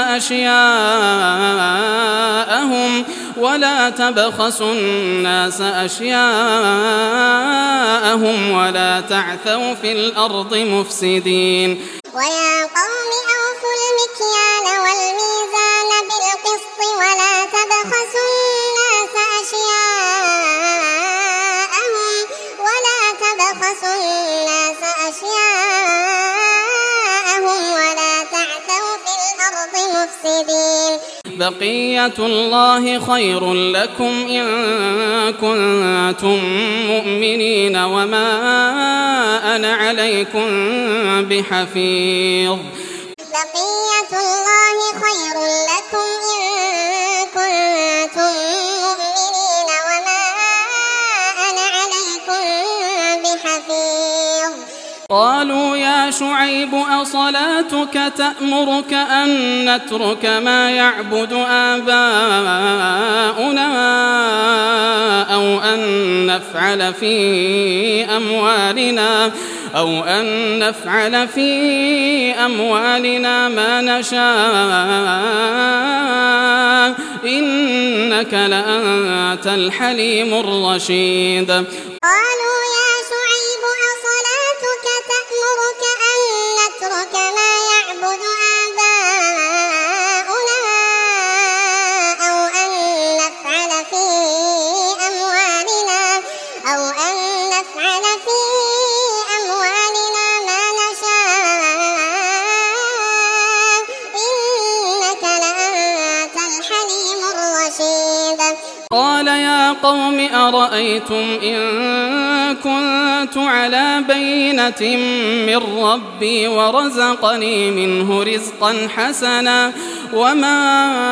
أشياءهم ولا تعثوا في الأرض مفسدين ويا قوم أوفوا المكيال والميزان بالقسط ولا تبخسوا الناس أشياءهم ولا تعثوا في الأرض مفسدين بقية الله خير لكم إن كنتم مؤمنين وما أنا عليكم بحفيظ بقية الله خير لكم إن كنتم مؤمنين وما أنا عليكم بحفيظ قالوا يا يا شعيب أصلاتك تأمرك أن نترك ما يعبد آباؤنا أو أن نفعل في أموالنا ما نشاء إنك لأنت الحليم الرشيد. قالوا يا شعيب أصلاتك تأمرك أن نترك ما يعبد آباؤنا أو أن نفعل في أموالنا ما نشاء إنك لأنت الحليم الرشيد. قال يا قوم أرأيتم إن كنت على بينة من ربي ورزقني منه رزقا حسنا وما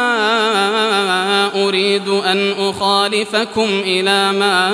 أريد أن أخالفكم إلى ما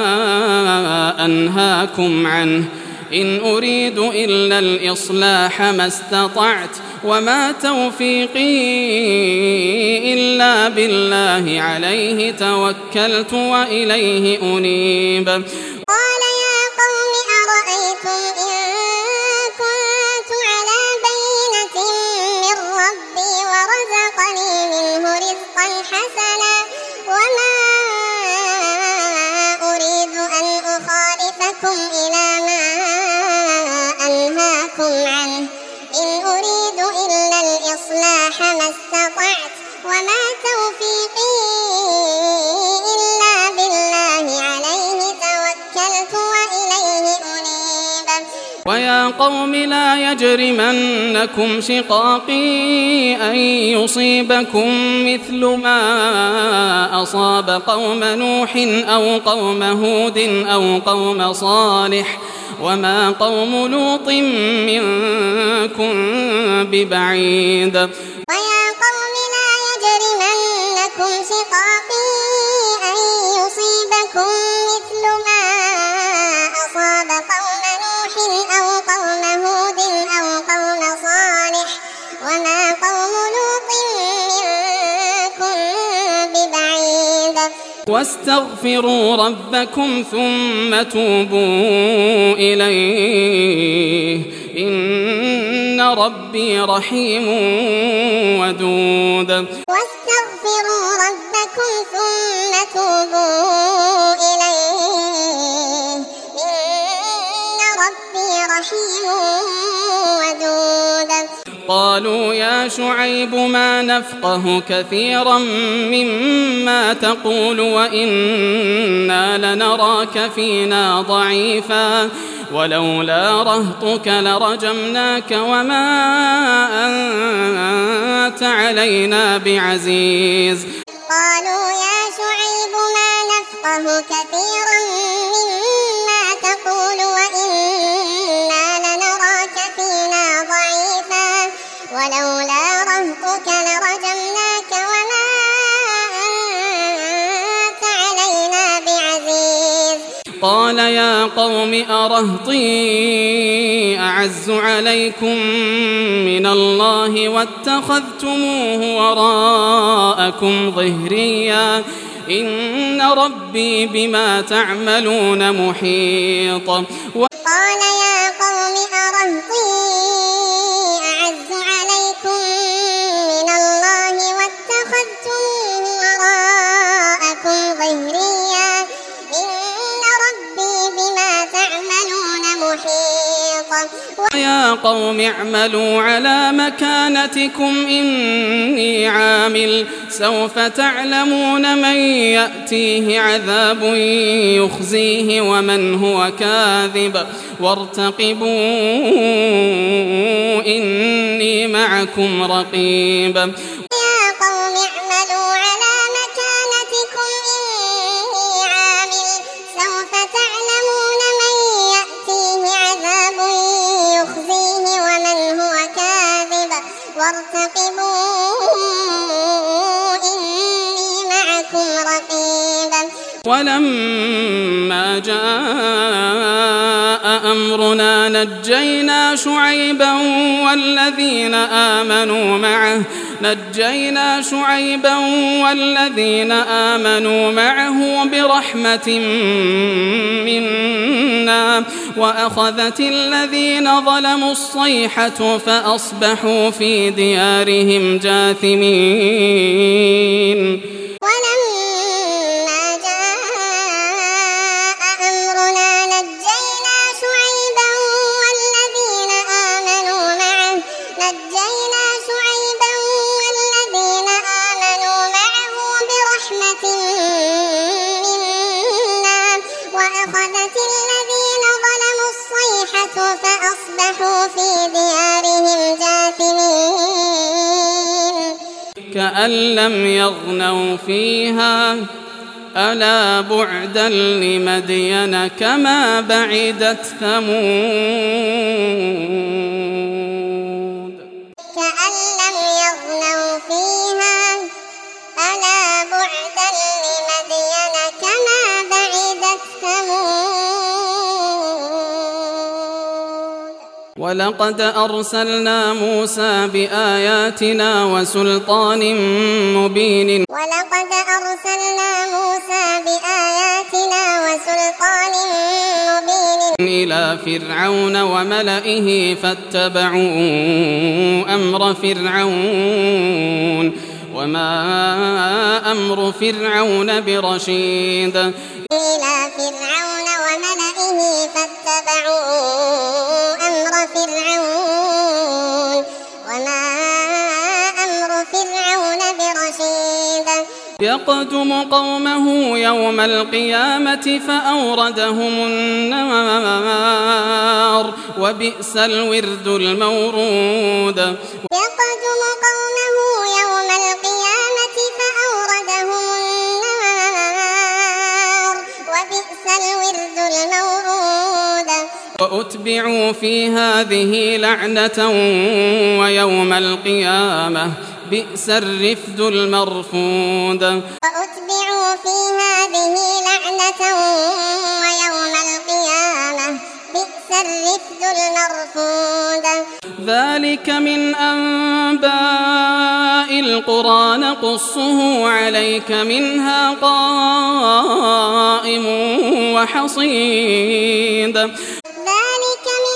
أنهاكم عنه إن أريد إلا الإصلاح ما استطعت وما توفيقي إلا بالله عليه توكلت وإليه أنيب. قال يا قوم أرأيتم إن كنت على بينة من ربي ورزقني منه رزقا حسنا وما أريد أن أخالفكم إلى ما أنهاكم عنه إن أريد إلا الإصلاح ما استطعت وما توفيقي إلا بالله عليه توكلت وإليه أنيب. ويا قوم لا يجرمنكم شقاقي أن يصيبكم مثل ما أصاب قوم نوح أو قوم هود أو قوم صالح وما قوم لوط منكم ببعيد. ويا قوم لا يجرمنكم شقاقي أن يصيبكم مثل ما أصاب قوم نوح أو قوم هود أو قوم صالح وما قوم لوط منكم ببعيد. واستغفروا ربكم ثم توبوا إليه إن ربي رحيم ودود. واستغفروا ربكم ثم توبوا إليه إن ربي رحيم ودود. قالوا يا شعيب ما نفقه كثيرا مما تقول وإنا لنراك فينا ضعيفا ولولا رهطك لرجمناك وما أنت علينا بعزيز. قالوا يا شعيب ما نفقه كثيرا مما تقول وإنا لنراك فينا ضعيفا ولولا رهطك لرجمناك وما أنت علينا بعزيز. قال يا قوم أرهطي أعز عليكم من الله واتخذتموه وراءكم ظهريا إن ربي بما تعملون محيط. قال يا قوم أرهطي أعز عليكم من الله واتخذتموه وراءكم ظهريا إن ربي بما تعملون محيط. يا قوم اعملوا على مكانتكم إني عامل سوف تعلمون من يأتيه عذاب يخزيه ومن هو كاذب وارتقبوا إني معكم رقيب. يا قوم اعملوا على مكانتكم إني عامل سوف تعلمون من يأتيه عذاب يخزيه ومن هو كاذب وارتقبوا إني معكم رقيب. ولما جاء أمرنا ونجينا شعيبا والذين آمنوا معه برحمة منا وأخذت الذين ظلموا الصيحة فأصبحوا في ديارهم جاثمين. ولما جاء أمرنا نجينا شعيبا والذين آمنوا معه برحمة منا وأخذت الذين ظلموا الصيحة فأصبحوا في ديارهم جاثمين. كأن لم يغنوا فيها ألا بعدا لمدين كما بعدت ثمود. كأن لم يغنوا فيها ألا بعدا لمدين كما بعدت ثمود. ولقد أرسلنا موسى بآياتنا وسلطان مبين إلى فرعون وملئه فاتبعوا أمر فرعون وما أمر فرعون برشيد. إلى فرعون وملئه فاتبعوا أمر فرعون وما أمر فرعون برشيد. يقدم قومه يوم القيامة فأوردهم النار وبئس الورد المورود. يقدم قومه يوم القيامة فأوردهم النار وبئس الورد المورود. وأتبعوا في هذه لعنة ويوم القيامة بئس الرفد المرفود. وأتبعوا في هذه لعنة ويوم القيامة بئس الرفد المرفود. ذلك من أنباء القرى نقصه عليك منها قائم وحصيد. ذلك من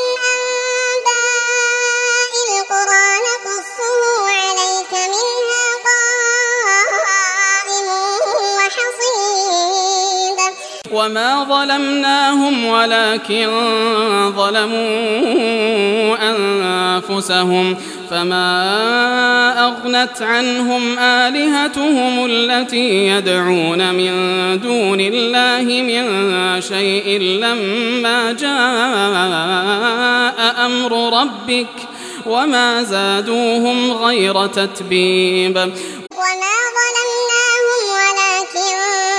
أنباء القرى نقصه عليك منها قائم وحصيد. وما ظلمناهم ولكن ظلموا أنفسهم فما أغنت عنهم آلهتهم التي يدعون من دون الله من شيء لما جاء أمر ربك وما زادوهم غير تتبيب. وما ظلمناهم ولكن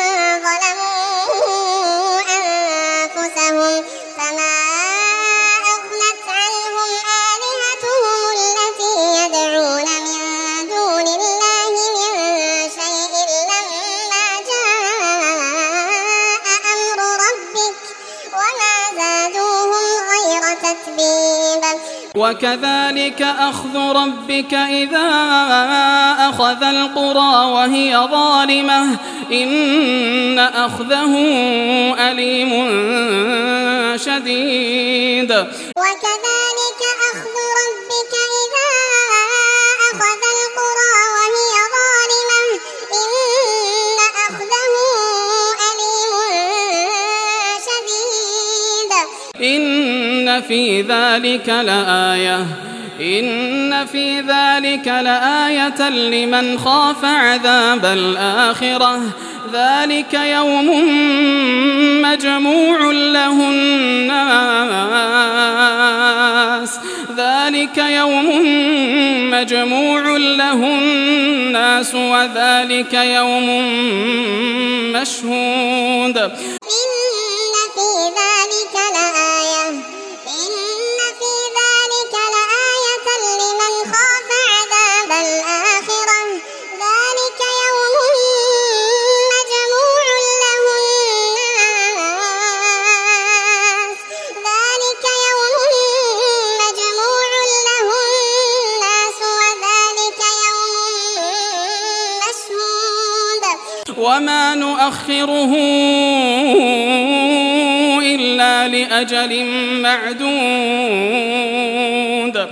ظلموا أنفسهم فما أغنت عنهم آلهتهم التي يدعون من دون الله من شيء لما جاء أمر ربك وما زادوهم غير تتبيب. وكذلك أخذ ربك إذا أخذ القرى وهي ظالمة إن أخذه أليم شديد. وكذلك أخذ ربك إذا أخذ القرى وهي ظالمة إن أخذه أليم شديد. إن في ذلك لآية لمن خاف عذاب الآخرة. ذلك يوم مجموع له الناس وذلك يوم مشهود. إن في ذلك لآية لمن خاف عذاب الآخرة. ذلك يوم مجموع له الناس وما نؤخره إلا لأجل معدود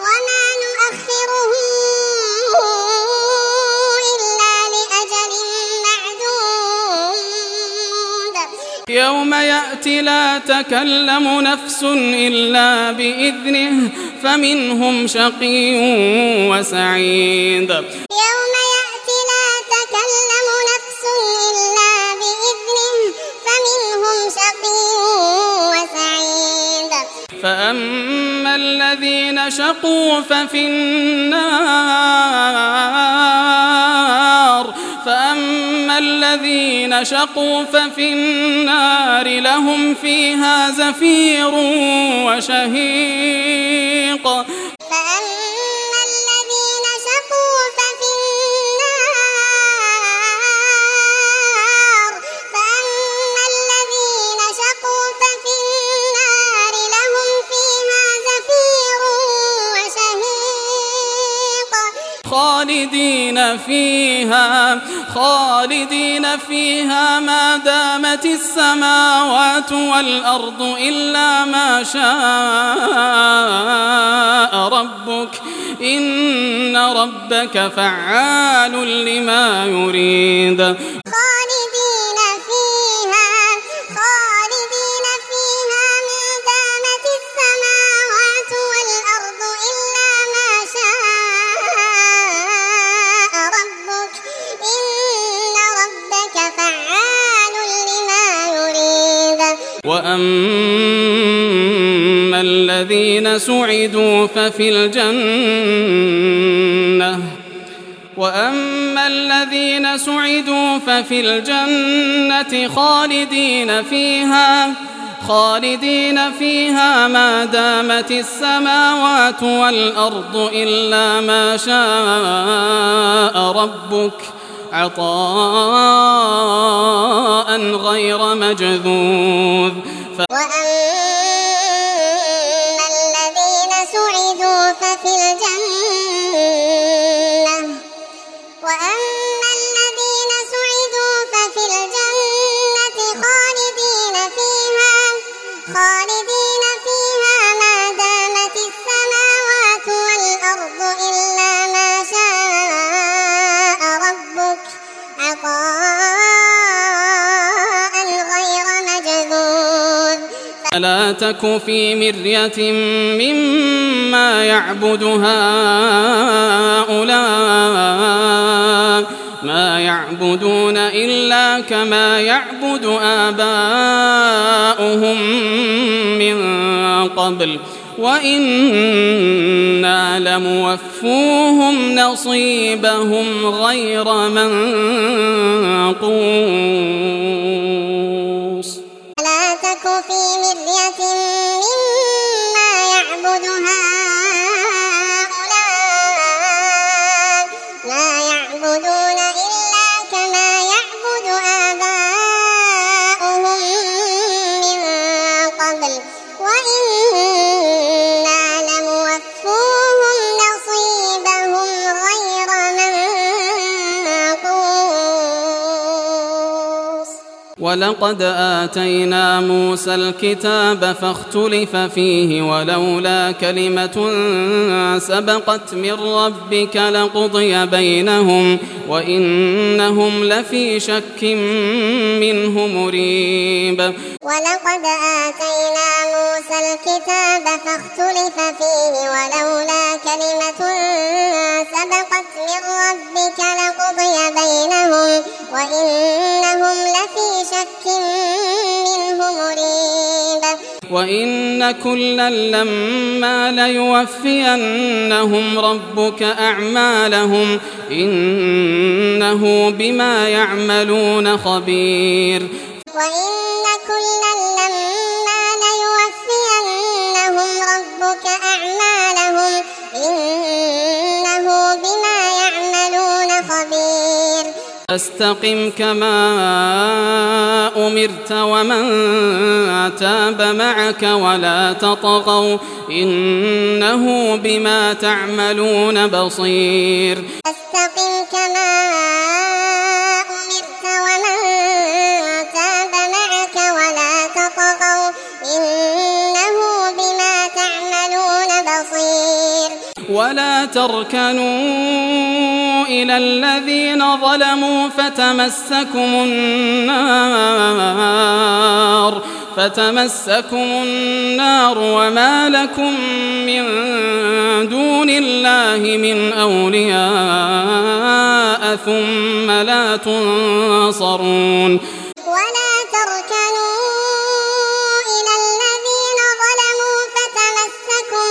يوم يأتي لا تكلم نفس إلا بإذنه فمنهم شقي وسعيد يوم يأتي لا تكلم نفس إلا بإذنه فمنهم شقي وسعيد فأما الذين شقوا ففي النار لهم فيها زفير وشهيق فأما الذين شقوا ففي النار لهم فيها زفير وشهيق خالدين فيها ما دامت السماوات والأرض إلا ما شاء ربك إن ربك فعال لما يريد خالدين فيها ما دامت السماوات والأرض إلا ما شاء ربك إن ربك فعال لما يريد وأما الذين سعدوا ففي الجنة خالدين فيها ما دامت السماوات والأرض إلا ما شاء ربك عطاء غير مجذوذ وأما الذين سعدوا ففي الجنة خالدين فيها ما دامت السماوات والأرض إلا ما شاء ربك عطاء غير مجذوذ لا تك في مرية مما يعبد هؤلاء ما يعبدون إلا كما يعبد آباؤهم من قبل وإنا لموفوهم نصيبهم غير منقوص لا تك في مرية مما يعبد هؤلاء ما يعبدون إلا كما يعبد آباؤهم من قبل وإنا لموفوهم نصيبهم غير منقوص ولقد آتينا موسى الكتاب فاختلف فيه ولولا كلمة سبقت من ربك لقضي بينهم وإنهم لفي شك منه مريب ولقد آتينا موسى الكتاب فاختلف فيه ولولا كلمة سبقت من ربك لقضي بينهم وإنهم لفي شك منه مريب وإن كلا لما ليوفينهم ربك أعمالهم إنه بما يعملون خبير وإن كلا لما ليوفينهم ربك أعمالهم إنه بما يعملون خبير فاستقم كما أمرت ومن تاب معك ولا تطغوا إنه بما تعملون بصير فاستقم كما أمرت ولا تركنوا إلى الذين ظلموا فتمسكم النار وما لكم من دون الله من أولياء ثم لا تنصرون ولا تركنوا إلى الذين ظلموا فتمسكم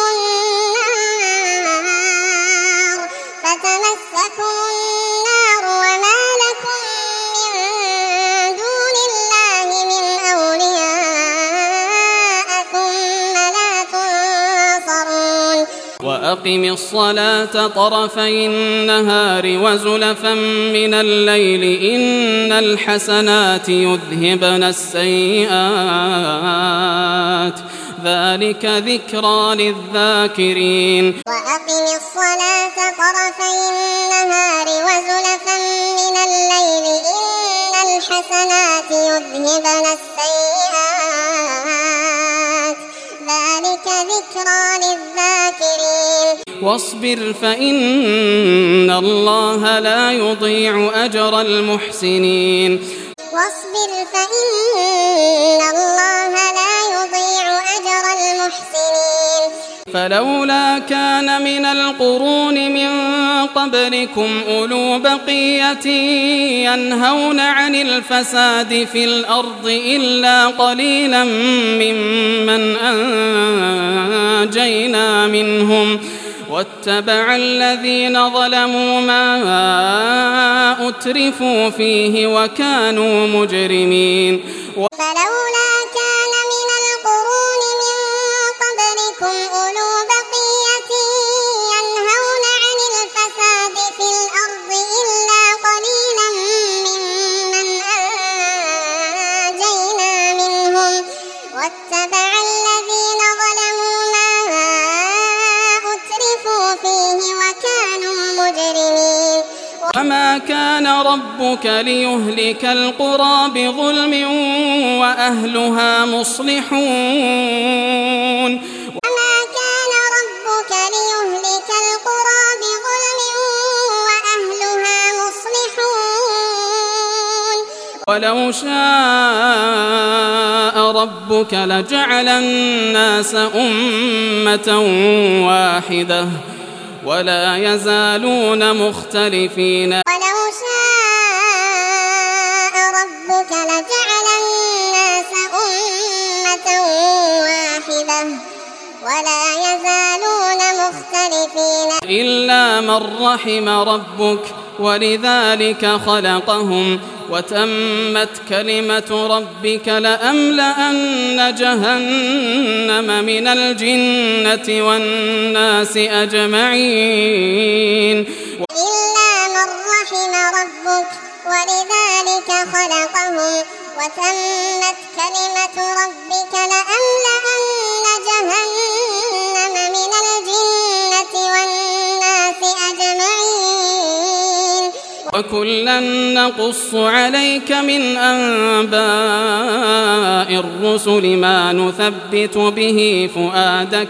النار وما لكم من دون الله من أولياء ثم لا تنصرون وأقم الصلاة طرفي النهار وزلفا من الليل إن الحسنات يذهبن السيئات ذلك ذكرى للذاكرين وأقم الصلاة طرفي النهار وزلفا من الليل إن الحسنات يذهبن السيئات ذلك ذكرى للذاكرين واصبر فإن الله لا يضيع أجر المحسنين واصبر فإن الله لا يضيع أجر المحسنين فلولا كان من القرون من قبلكم أولو بقية ينهون عن الفساد في الأرض إلا قليلا ممن أنجينا منهم واتبع الذين ظلموا ما أترفوا فيه وكانوا مجرمين فلولا كان من القرون من قبلكم أولو بقية ينهون عن الفساد في الأرض إلا قليلا ممن أنجينا منهم واتبع الذين ظلموا ما أترفوا فيه وكانوا مجرمين وما كان ربك ليهلك القرى بظلم وأهلها مصلحون وما كان ربك ليهلك القرى بظلم وأهلها مصلحون ولو شاء ربك لجعل الناس أمة واحدة ولا يزالون مختلفين ولو شاء ربك لجعل الناس أمة واحدة ولا يزالون مختلفين إلا من رحم ربك ولذلك خلقهم وتمت كلمة ربك لأملأن جهنم من الجنة والناس أجمعين إلا من رحم ربك ولذلك خلقهم وتمت كلمة ربك لأملأن جهنم من الجنة والناس أجمعين وكلا نقص عليك من أنباء الرسل ما نثبت به فؤادك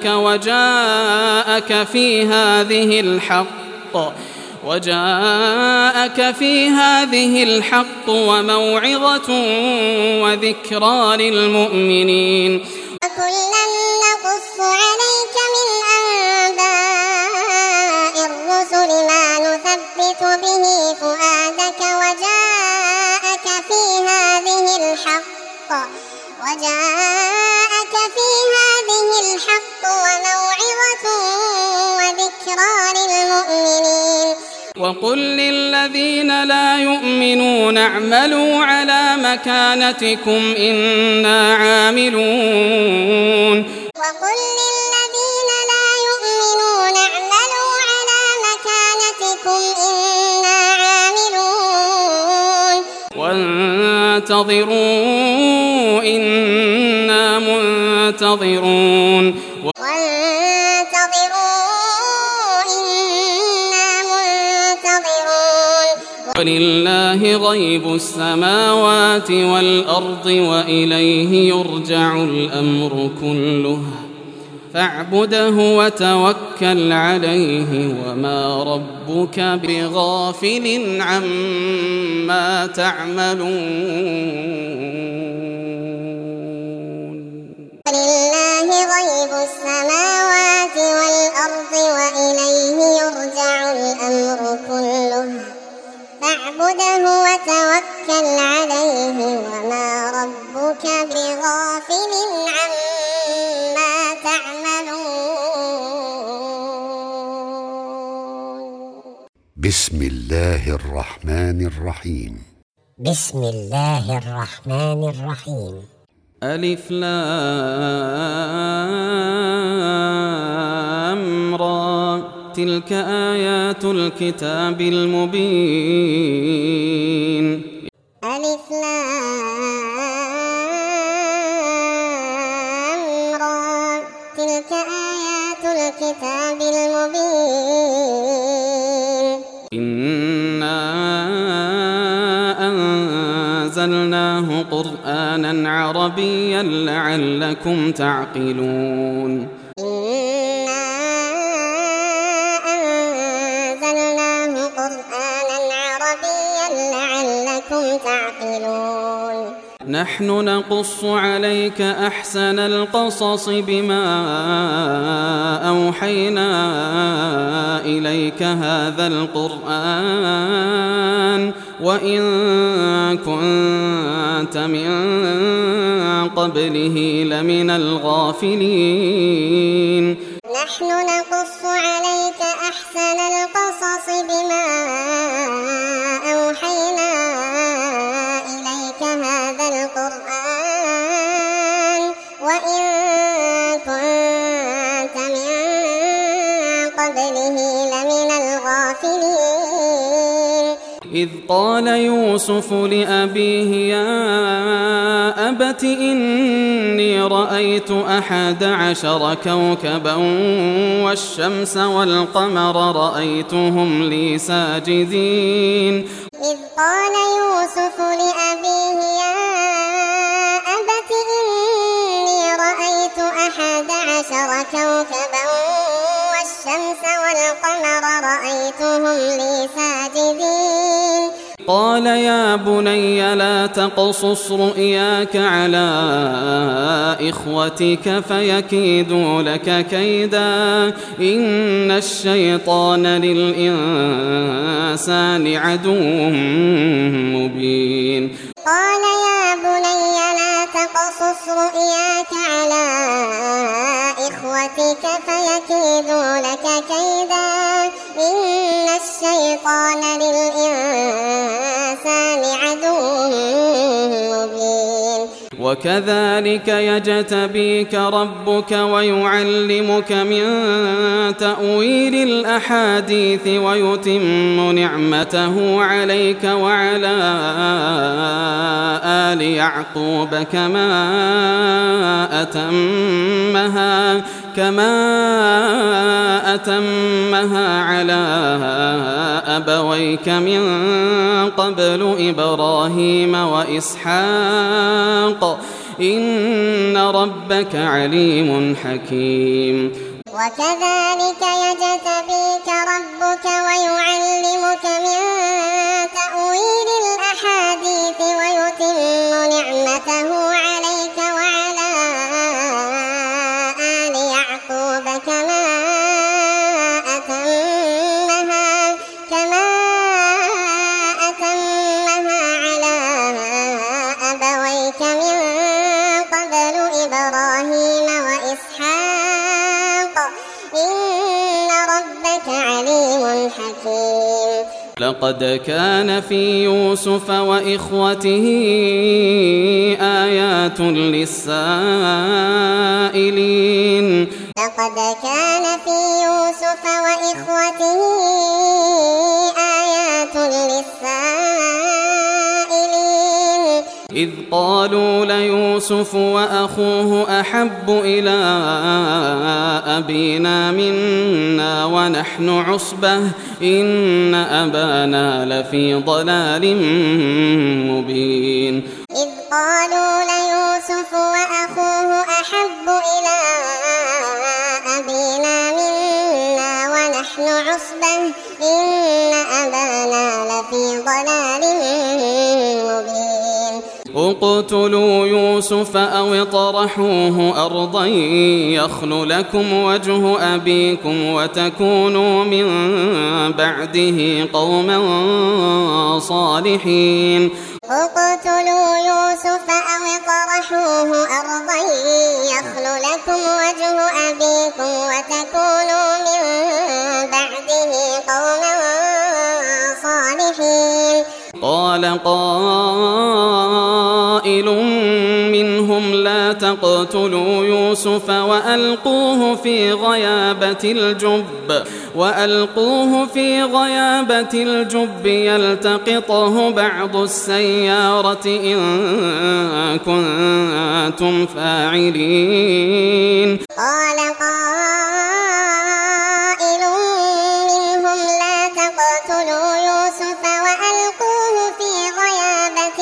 وجاءك في هذه الحق وموعظة وذكرى للمؤمنين وكلا نقص عليك من أنباء الرسل ما نثبت به فؤادك وجاءك في هذه الحق وموعظة وذكرى للمؤمنين وقل للذين لا يؤمنون اعملوا على مكانتكم إنا عاملون وقل للذين لا يؤمنون اعملوا على مكانتكم إنا عاملون وانتظروا إنا منتظرون ولله غيب السماوات والأرض وإليه يرجع الأمر كله فاعبده وتوكل عليه وما ربك بغافل عما تعملون. ولله غيب السماوات والأرض وإليه يرجع الأمر كله فاعبده وتوكل عليه وما ربك بغافل عما تعملون. بسم الله الرحمن الرحيم. بسم الله الرحمن الرحيم. ألف لام را تلك آيات الكتاب المبين. ألف لام را تلك آيات الكتاب المبين. إنا أنزلناه قرآنا عربيا لعلكم تعقلون. إنا أنزلناه قرآنا عربيا لعلكم تعقلون. نحن نقص عليك أحسن القصص بما أوحينا إليك هذا القرآن وإن كنت من قبله لمن الغافلين. نحن نقص عليك أحسن القصص بما أوحينا إليك هذا القرآن وإن كنت من قبله لمن الغافلين. إذ قال يوسف لأبيه يا أبت إني رأيت 11 كوكبا والشمس والقمر رأيتهم لي ساجدين. إذ قال يوسف لأبيه يا أبت إني رأيت 11 كوكبا والشمس والقمر رأيتهم لي ساجدين. قال يا بني لا تقصص رؤياك على إخوتك فيكيدوا لك كيدا إن الشيطان للإنسان عدو مبين. قال يا بني لا تقصص رؤياك على إخوتك فيكيدوا لك كيدا إن الشيطان للإنسان عدو مبين. وكذلك يجتبيك ربك ويعلمك من تأويل الأحاديث ويتم نعمته عليك وعلى آل يعقوب كما أتمها على أبويك من قبل إبراهيم وإسحاق إن ربك عليم حكيم. وكذلك يجتبيك ربك ويعلمك من تأويل الأحاديث ويتم نعمته عليك وعلى آل يعقوب كما أتمها على أبويك من قبل إبراهيم وإسحاق إن ربك عليم حكيم. لقد كان في يوسف وإخوته آيات للسائلين. لقد كان في يوسف وإخوته آيات للسائلين. إذ قالوا ليوسف وأخوه أحب إلى أبينا منا ونحن عصبة إن أبانا لفي ضلال مبين. إذ قالوا ليوسف وأخوه أحب إلى ونحن عصبة إن أبانا لفي ضلال مبين اقتلوا يوسف أو اطرحوه أرضا يخل لكم وجه أبيكم وتكونوا من بعده قوما صالحين اقتلوا يوسف أو اطرحوه أرضا يخل لكم وجه أبيكم وتكونوا من بعده قوما صالحين قال قائل منهم لا تقتلوا يوسف وألقوه في غيابة الجب يلتقطه بعض السيارة إن كنتم فاعلين قال قائل منهم لا تقتلوا يوسف وألقوه في غيابة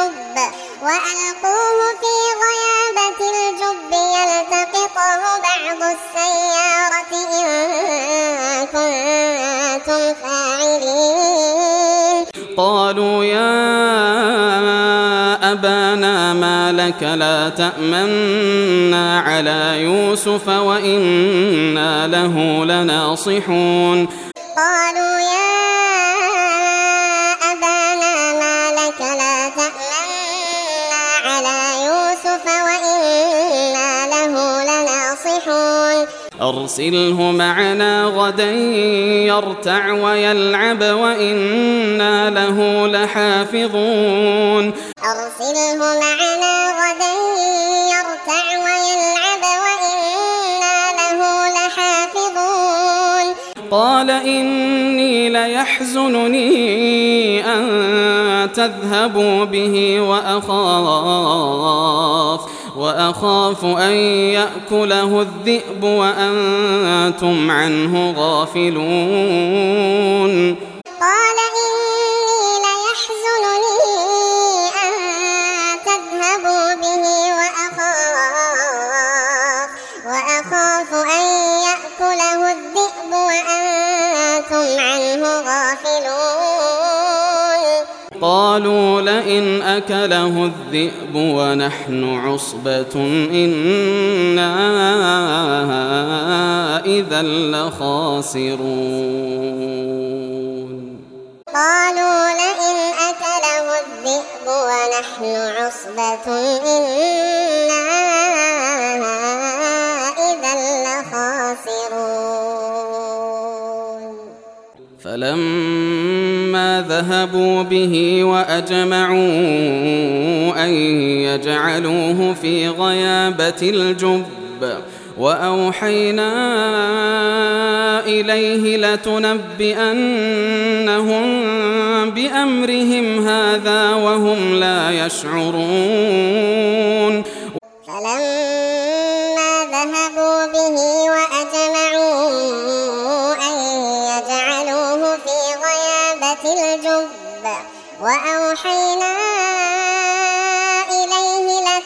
الجب يلتقطه بعض السيارة إن كنتم فاعلين قالوا يا أبانا ما لك لا تأمنا على يوسف وإنا له لناصحون قالوا يا أبانا ما لك لا تأمنا على يوسف وإنا له لناصحون أرسله معنا غدا يرتع ويلعب وإنا له لحافظون أرسله معنا غدا يرتع ويلعب وإنا له لحافظون قال إني ليحزنني أن تذهبوا به وأخاف أن يأكله الذئب وأنتم عنه غافلون قال إني ليحزنني أن تذهبوا به وأخاف أن يأكله الذئب وأنتم عنه غافلون قالوا لئن أكله الذئب ونحن عصبة إنا إذا لخاسرون قالوا لئن أكله الذئب ونحن عصبة إنا إذا لخاسرون فلما ذهبوا به وأجمعوا أن يجعلوه في غيابة الجب وأوحينا إليه لتنبئنهم بأمرهم هذا وهم لا يشعرون فلما ذهبوا به وأجمعوا أن يجعلوه في غيابة الجب وأوحينا إليه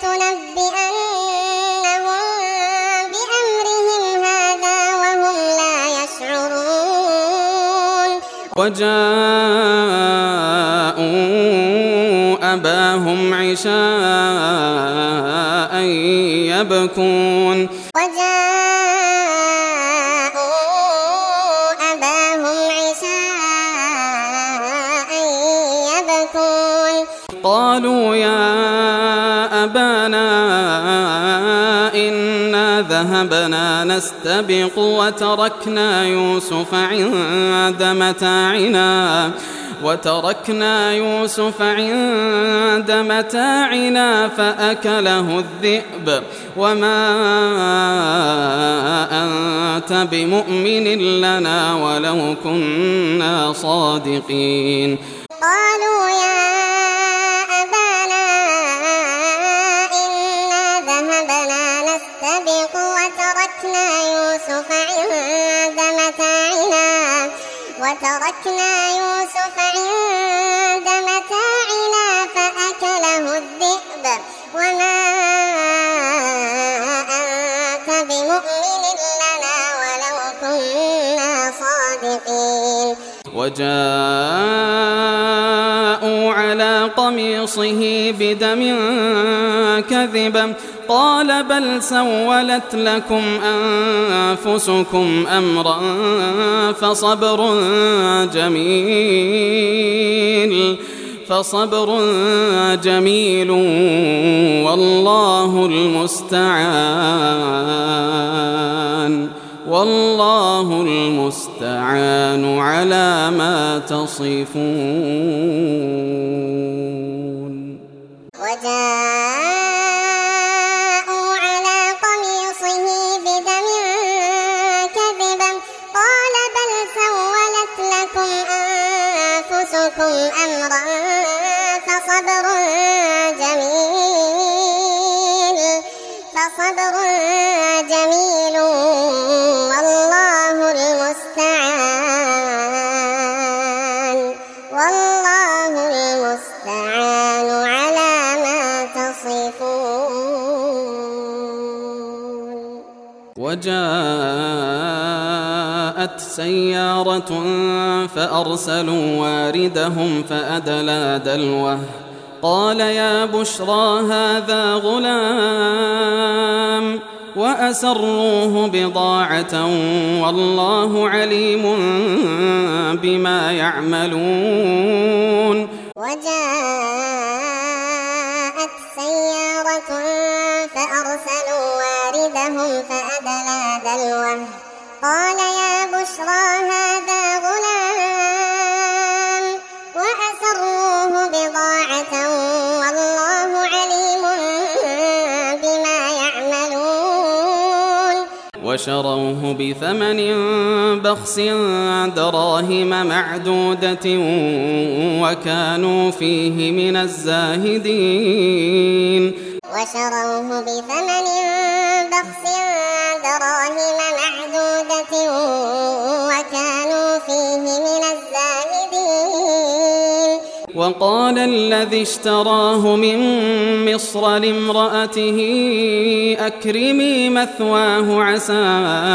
لتنبئنهم بأمرهم هذا وهم لا يشعرون وجاءوا أباهم عشاء يبكون قالوا يا أبانا إنا ذهبنا نستبق وتركنا يوسف عند متاعنا فأكله الذئب وما أنت بمؤمن لنا ولو كنا صادقين قالوا يا أبانا إنا ذهبنا نستبق وتركنا يوسف عند متاعنا فأكله الذئب وما أنت بمؤمن لنا ولو كنا صادقين الصادقين وجاءوا على قميصه بدم كذب قال بل سولت لكم أنفسكم أمرا فصبر جميل والله المستعان على ما تصفون وجاءوا على قميصه بدم كذب قال بل سولت لكم أنفسكم أمرا فصبر جميل والله المستعان على ما تصفون وجاءت سيارة فأرسلوا واردهم فأدلى دلوه قال يا بشرى هذا غلام وأسروه بضاعة والله عليم بما يعملون وجاءت سيارة فأرسلوا واردهم فأدلى دلوه قال يا بشرى هذا غلام وأسروه بضاعة والله عليم بما يعملون وشروه بثمن بخس دراهم معدودة وكانوا فيه من الزاهدين وشروه بثمن بخس دراهم معدودة وكانوا فيه من الزاهدين وقال الذي اشتراه من مصر لامرأته أكرمي مثواه عسى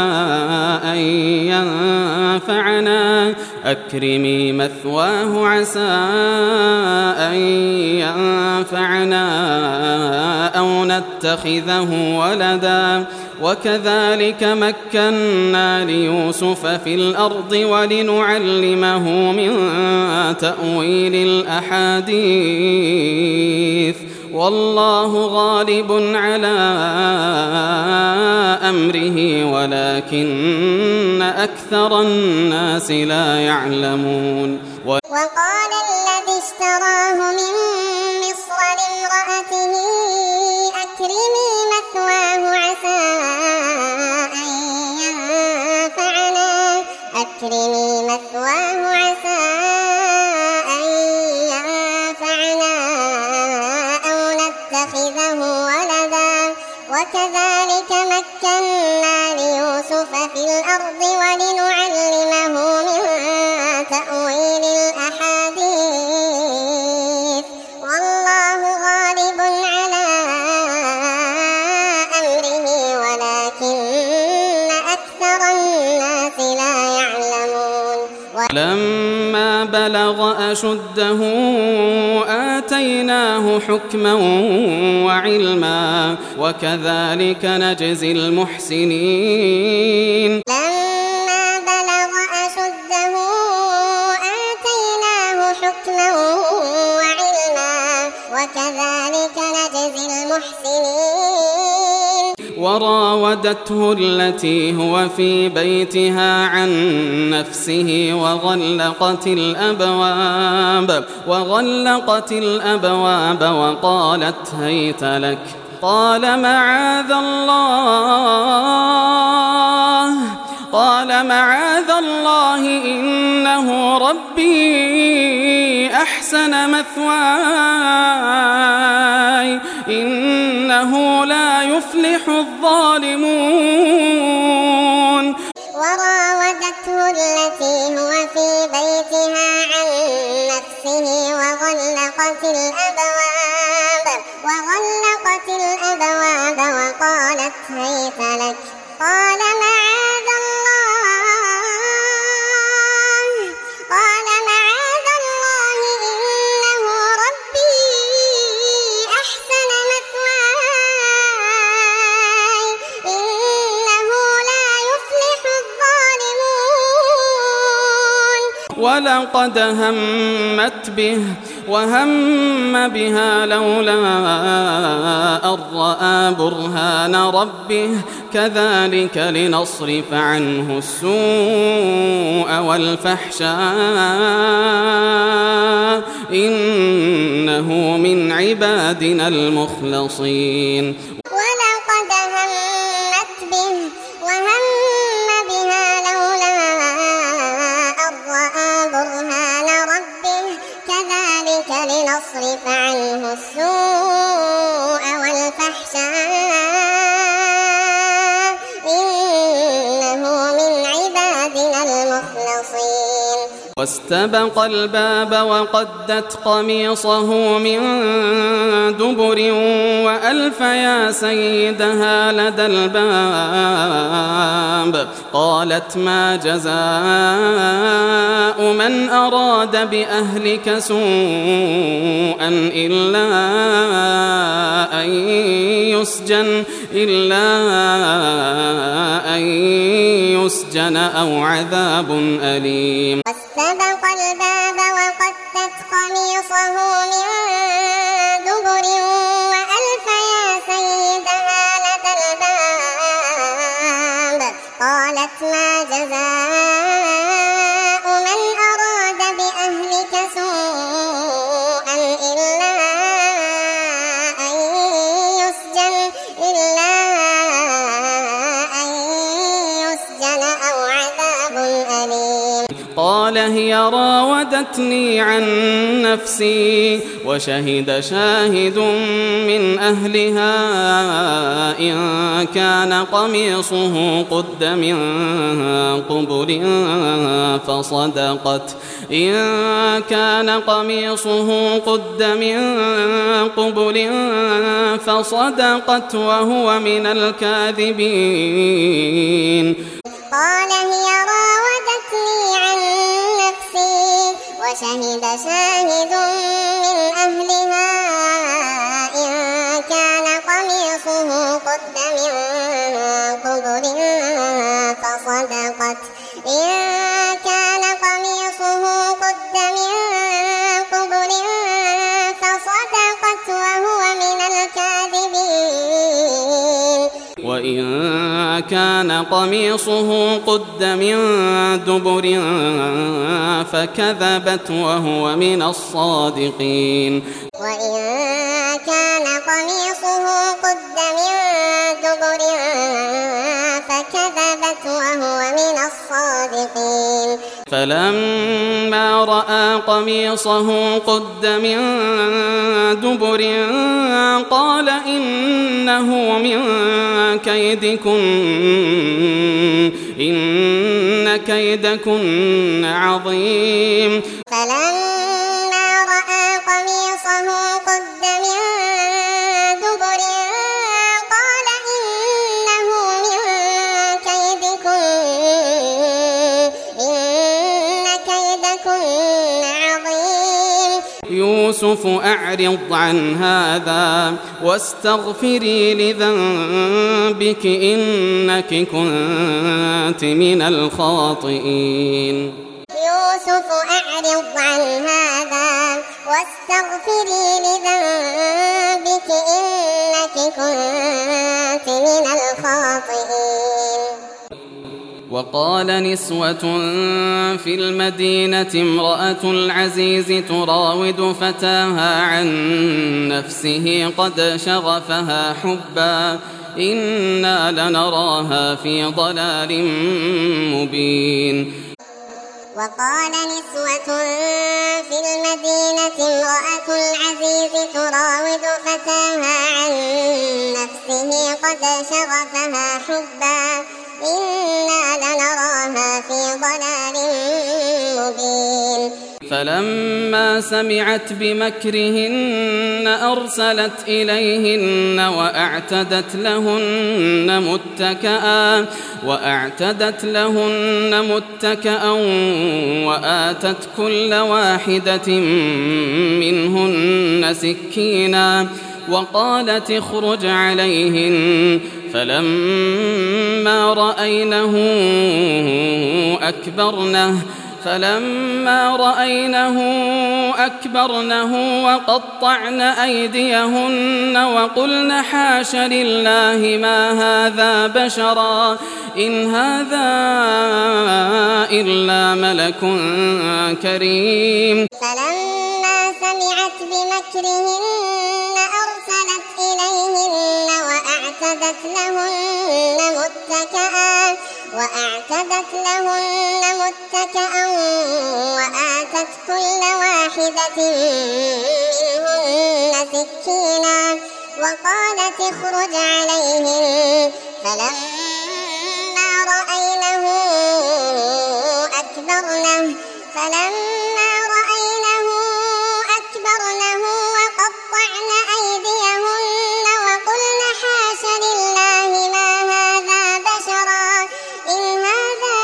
أن ينفعنا أو نتخذه ولدا وكذلك مكنا ليوسف في الأرض ولنعلمه من تأويل الأحاديث والله غالب على أمره ولكن أكثر الناس لا يعلمون وقال الذي اشتراه من مصر لامرأته أكرمي مثواه عسى أن ينفعنا أو نتخذه ولدا وكذلك مكنا ليوسف في الأرض ولنعلمه من تأويل الأحاديث والله غالب على أمره ولكن أكثر الناس لا يعلمون لما بلغ أشده آتيناه حكما وعلما وكذلك نجزي المحسنين لما بلغ أشده آتيناه حكما وعلما وكذلك نجزي المحسنين وراودته التي هو في بيتها عن نفسه وغلقت الأبواب وقالت هيت لك قال معاذ الله إنه ربي أحسن مثواي إنه لا يفلح الظالمون وراودته التي هو في بيتها عن نفسه وغلقت الأبواب وقالت هيت لك قال معاذ الله ولقد همت به وهم بها لولا أن رأى برهان ربه كذلك لنصرف عنه السوء والفحشاء إنه من عبادنا المخلصين ولقد همت به وهم بها لولا أن رأى برهان ربه كذلك لنصرف عنه السوء والفحشاء إنه من عبادنا المخلصين واستبق الباب وقدت قميصه من دبر وألف يا سيدها لدى الباب قالت ما جزاء من أراد بأهلك سوءا إلا أن يسجن أو عذاب أليم واستبق الباب وقدت قميصه من دبر وألف يا سيدها لدى الباب قالت ما جزاء من أراد بأهلك سوءا إلا أن يسجن أو عذاب أليم قال هي راودتني عن نفسي وشهد شاهد من أهلها إن كان قميصه قد من قبل فصدقت وهو من الكاذبين قال هي راودتني عن نفسي وشهد شاهد من أهلها إن كان قميصه قد من قبل فصدقت وهو من الكاذبين وإن كان قميصه قد من دبر فكذبت وهو من الصادقين وإن كان قميصه قد من دبر فكذبت وهو من الصادقين فلما رأى قميصه قد من دبر قال إنه من كيدكن إن كيدكن عظيم فلما رأى قميصه قد من دبر قال إنه من كيدكن إن كيدكن عظيم يوسف أعرض عن هذا واستغفري لذنبك إنك كنت من الخاطئين يوسف أعرض عن هذا واستغفري لذنبك إنك كنت من الخاطئين وقال نسوة في المدينة امرأة العزيز تراود فتاها عن نفسه قد شغفها حبا إنا لنراها في ضلال مبين وقال نسوة في المدينة امرأة العزيز تراود فتاها عن نفسه قد شغفها حبا إنا لنراها في ضلال مبين فلما سمعت بمكرهن أرسلت إليهن وأعتدت لهن متكأ وآتت كل واحدة منهن سكينا وقالت اخرج عليهن فلما رأينه أكبرنه فلما رأينه أكبرنه وقطعن أيديهن وقلن حاش لله ما هذا بشرا إن هذا إلا ملك كريم. فلما سمعت بمكرهن أرسلت إليهن وأعتدت لهن متكئا وآتت كل واحدة منهن سكينا وقالت اخرج عليهن فلما رأينه أكبرنه وقطعن أيديهن وقلن حاش لله ما هذا بشرا إن هذا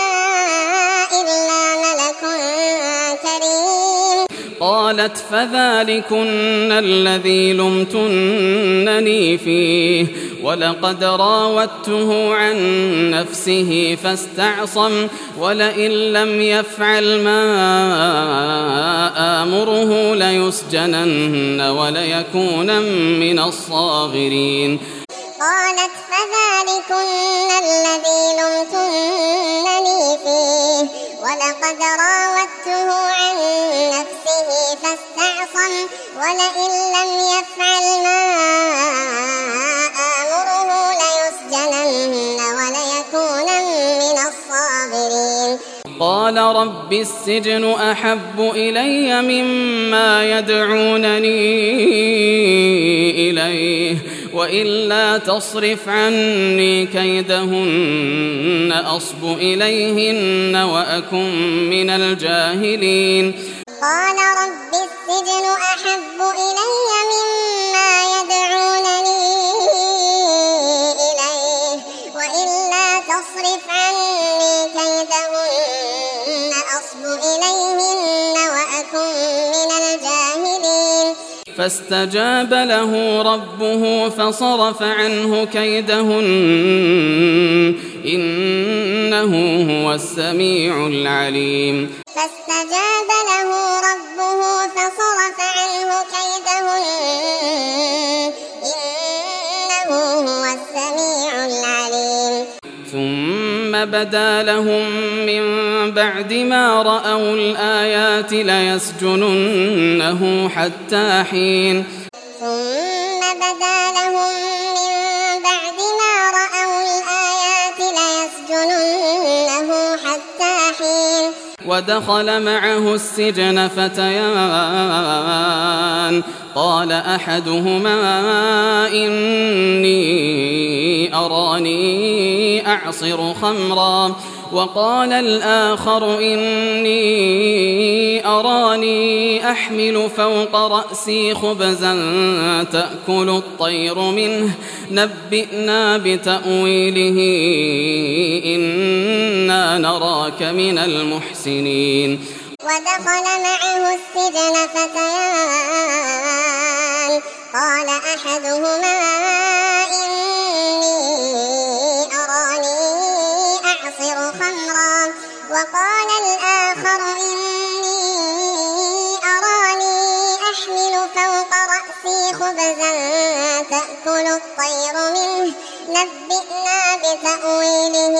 إلا ملك كريم. قالت فذلكن الذي لمتنني فيه ولقد راودته عن نفسه فاستعصم ولئن لم يفعل ما آمره ليسجنن وليكون من الصاغرين. قالت فذلكن الذي لمتنني فيه ولقد راودته عن نفسه فاستعصم ولئن لم يفعل ما آمره ليسجنن وليكون من الصاغرين. قال رب السجن أحب إلي مما يدعونني إليه وإلا تصرف عني كيدهن أصب إليهن وأكن من الجاهلين. قال رب السجن أحب إلي مما يدعونني إليه وإلا تصرف عني كيدهن أصب إليهن وأكن من الجاهلين. فاستجاب له ربه فصرف عنه كيدهن إنه هو السميع العليم. فاستجاب له ربه فصرف عنه كيدهن إنه هو السميع العليم. ثم بدا لهم من بعد ما رأوا الآيات ليسجننه حتى حين. ثم بدا لهم من بعد ما رأوا الآيات ليسجننه حتى حين. ودخل معه السجن فتيان قال أحدهما إني أراني أعصر خمرا وقال الآخر إني أراني أحمل فوق رأسي خبزا تأكل الطير منه نبئنا بتأويله إنا نراك من المحسنين. ودخل معه السجن فتيان قال أحدهما إني أراني أعصر خمرا وقال الآخر إني أراني أحمل فوق رأسي خبزا تأكل الطير منه نبئنا بتأويله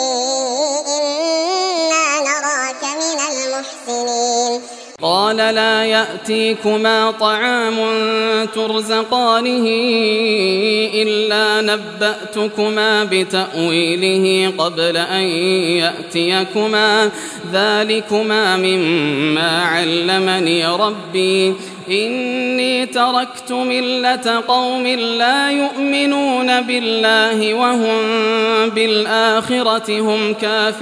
إنا نراك من المحسنين. قال لا يأتيكما طعام ترزقانه إلا نبأتكما بتأويله قبل أن يأتيكما ذلكما مما علمني ربي إني تركت ملة قوم لا يؤمنون بالله وهم بالآخرة هم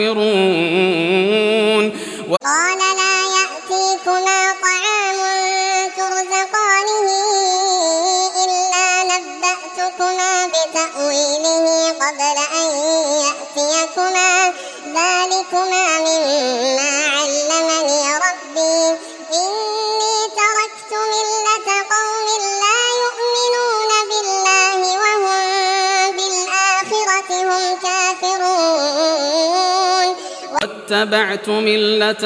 كافرون. قال لا يأتيكما طعام ترزقانه إلا نبأتكما بتأويله قبل أن يأتيكما ذلكما مما علمني ربي إني تركت ملة قوم لا يؤمنون بالله وهم بالآخرة هم كافرون. واتبعت ملة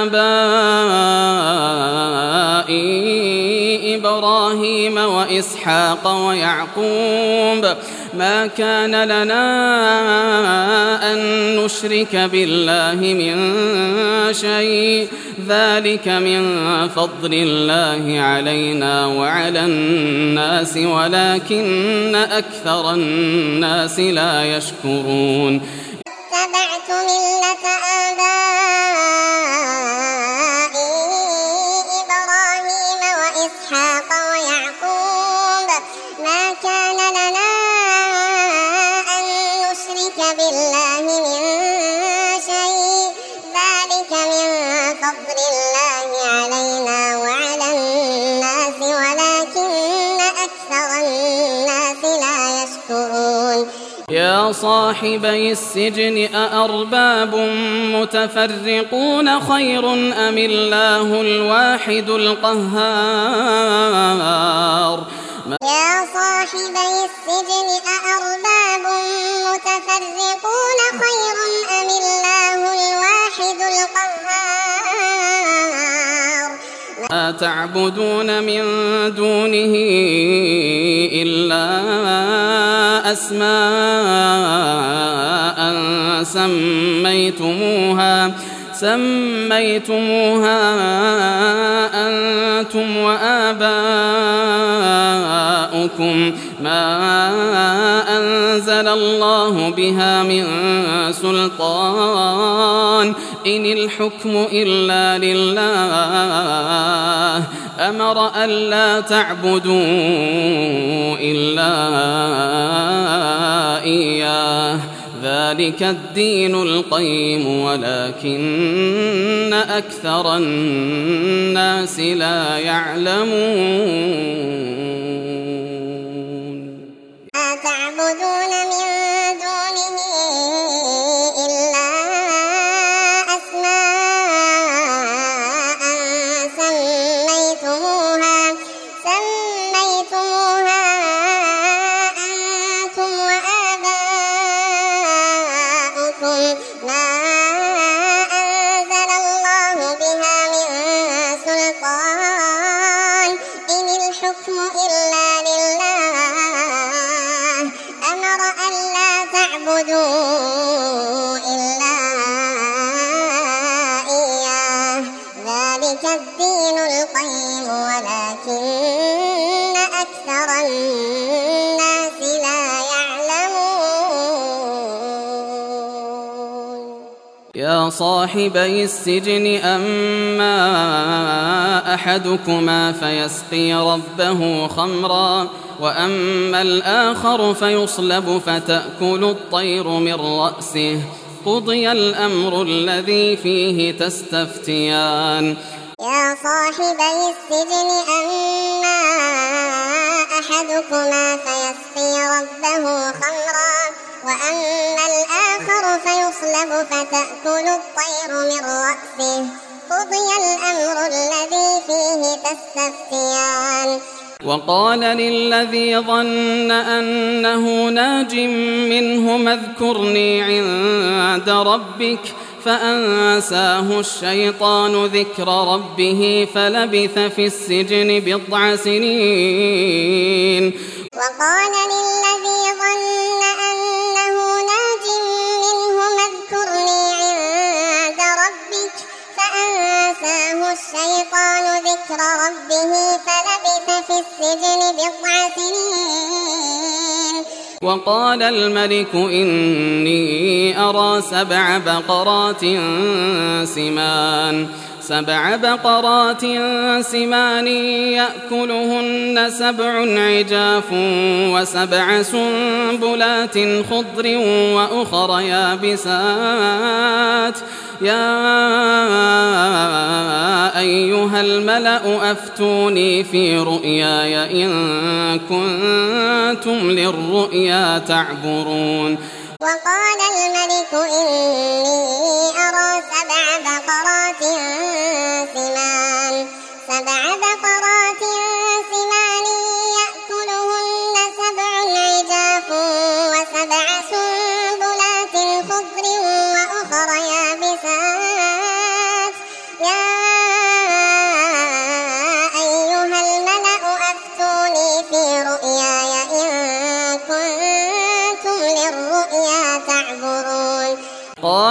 آبائي إبراهيم وإسحاق ويعقوب ما كان لنا أن نشرك بالله من شيء ذلك من فضل الله علينا وعلى الناس ولكن أكثر الناس لا يشكرون اتبعت ملة آبائي إبراهيم وإسحاق ويعقوب ما كان لنا أن نشرك بالله من شيء ذلك من فضل الله علينا وعلى الناس ولكن أكثر الناس لا يشكرون يا صاحبي السجن أأرباب متفرقون خير أم الله الواحد القهار يا صاحبي السجن أأرباب متفرقون خير أم الله الواحد القهار ما تعبدون من دونه إلا أسماء سميتموها أنتم وآباؤكم ما أنزل الله بها من سلطان إن الحكم إلا لله أمر ألا تعبدوا إلا إياه ذلك الدين القيم ولكن أكثر الناس لا يعلمون ما تعبدون من دونه إلا أسماء سميتموها أنتم وآباؤكم ما أنزل الله بها من سلطان إن الحكم إلا لله أمر ألا تعبدوا إلا إياه ذلك الدين القيم ولكن أكثر الناس لا يعلمون يا صاحبي السجن أما أحدكما فيسقي ربه خمرا وأما الآخر فيصلب فتأكل الطير من رأسه قضي الأمر الذي فيه تستفتيان يا صاحبي السجن أما أحدكما فيسقي ربه خمرا وأما الآخر فيصلب فتأكل الطير من رأسه قضي الأمر الذي فيه تستفتيان وقال للذي ظن أنه ناج منه اذكرني عند ربك فأنساه الشيطان ذكر ربه فلبث في السجن 9 سنين وقال للذي ظن أنه ناج منه اذكرني عند ربك فأنساه الشيطان ذكر ربه فلبث في السجن 9 سنين وقال الملك إني أرى 7 بقرات سمان يأكلهن 7 عجاف و7 سنبلات خضر وأخر يابسات يا أيها الملأ أفتوني في رؤياي إن كنتم للرؤيا تعبرون وقال الملك إني أرى 7 بقرات سمان يأكلهن 7 عجاف و7 سنبلات خضر وأخر يابسات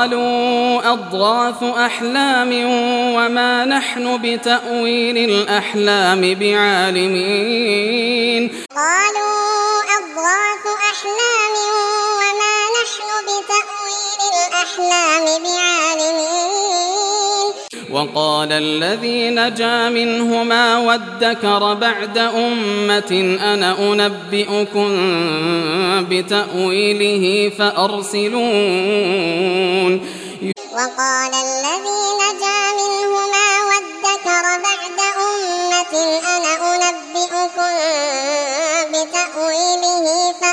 قالوا أضغاث أحلام وما نحن بتأويل الأحلام بعالمين. قالوا أضغاث أحلام وما نحن بتأويل الأحلام بعالمين. وقال الذي نجا منهما وادكر بعد أمة أنا أنبئكم بتأويله فأرسلون. وقال الذي نجا منهما وادكر بعد أمة أنا أنبئكم بتأويله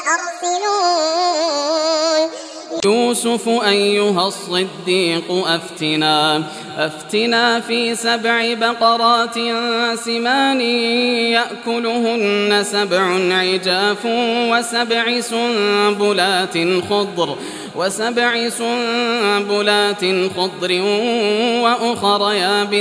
فأرسلون. يوسف أيها الصديق أفتنا في 7 بقرات سمان يأكلهن 7 عجاف وسبع سنبلات خضر وأخر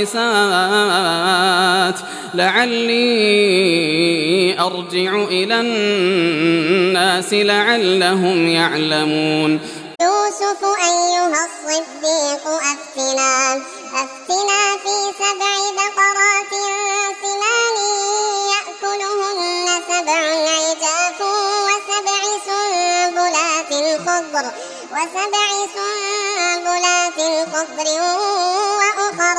يابسات لعلي أرجع إلى الناس لعلهم يعلمون. يوسف أيها الصديق أفتنا في 7 بقرات سمان يأكلهن 7 عجاف وسبع سنبلات خضر وأخر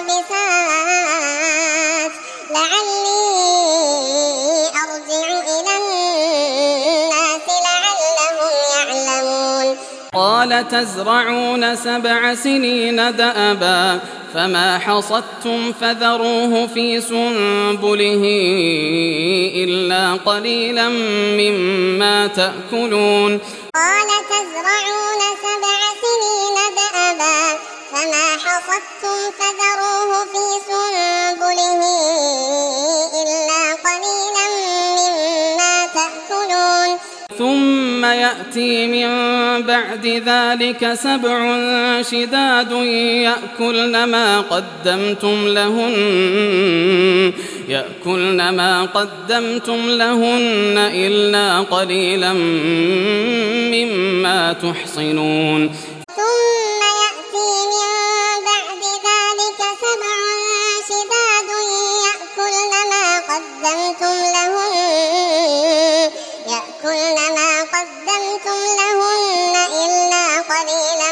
يابسات لعلي أرجع إلى الناس لعلهم يعلمون. قال تزرعون 7 سنين دأبا فما حصدتم فذروه في سنبله إلا قليلا مما تأكلون. قال تزرعون 7 سنين دأبا فما حصدتم فذروه في سنبله إلا قليلا مما تأكلون. ثم يأتي من بعد ذلك 7 شداد يأكلن ما قدمتم لهن إلا قليلا مما تحصنون. ثم يأتي من بعد ذلك 7 شداد يأكلن ما قدمتم لهن إلا قليلا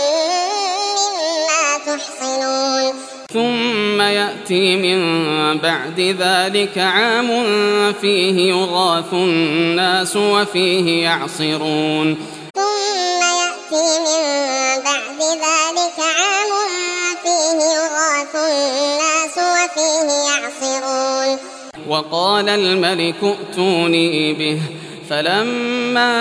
مما تحصنون. ثم يأتي من بعد ذلك عام فيه يغاث الناس وفيه يعصرون. ثم يأتي من بعد ذلك عام فيه يغاث الناس وفيه يعصرون. وقال الملك ائتوني به فلما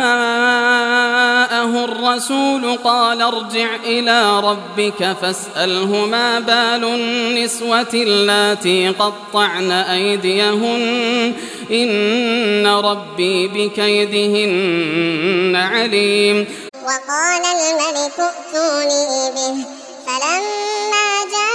جاءه الرسول قال ارجع إلى ربك فاسأله ما بال النسوة اللاتي قطعن أيديهن إن ربي بكيدهن عليم. وقال الملك ائتوني به فلما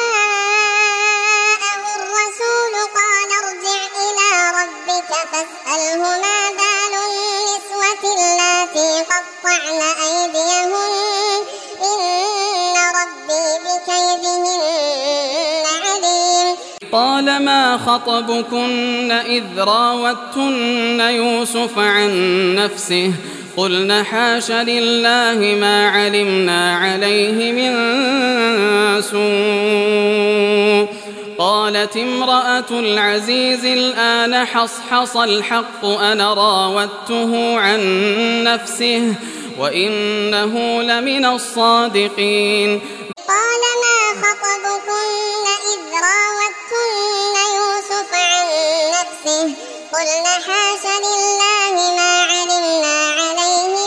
جاءه الرسول قال ارجع إلى ربك فاسأله ما بال النسوة اللاتي قطعن أيديهن إن ربي بكيدهن عليم. قال ما خطبكن إذ راوتن يوسف عن نفسه قلنا حاش لله ما علمنا عليه من سوء. قالت امرأة العزيز الآن حصحص الحق أنا راودته عن نفسه وإنه لمن الصادقين. قال ما خطبكن إذ راوتن يوسف عن نفسه قلنا حاش لله ما علمنا عليه من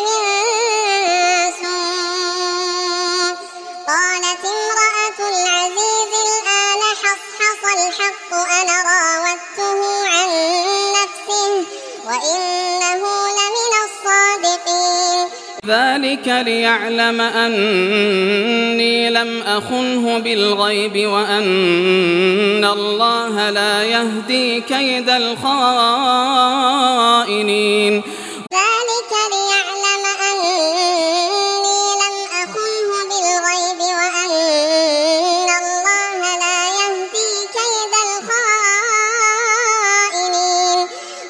سوء. قالت امرأة العزيز الآن حصحص الحق أنا راودته عن نفسه وإنه لمن الصادقين. ذلك ليعلم أني لم أخنه بالغيب وأن الله لا يهدي كيد الخائنين.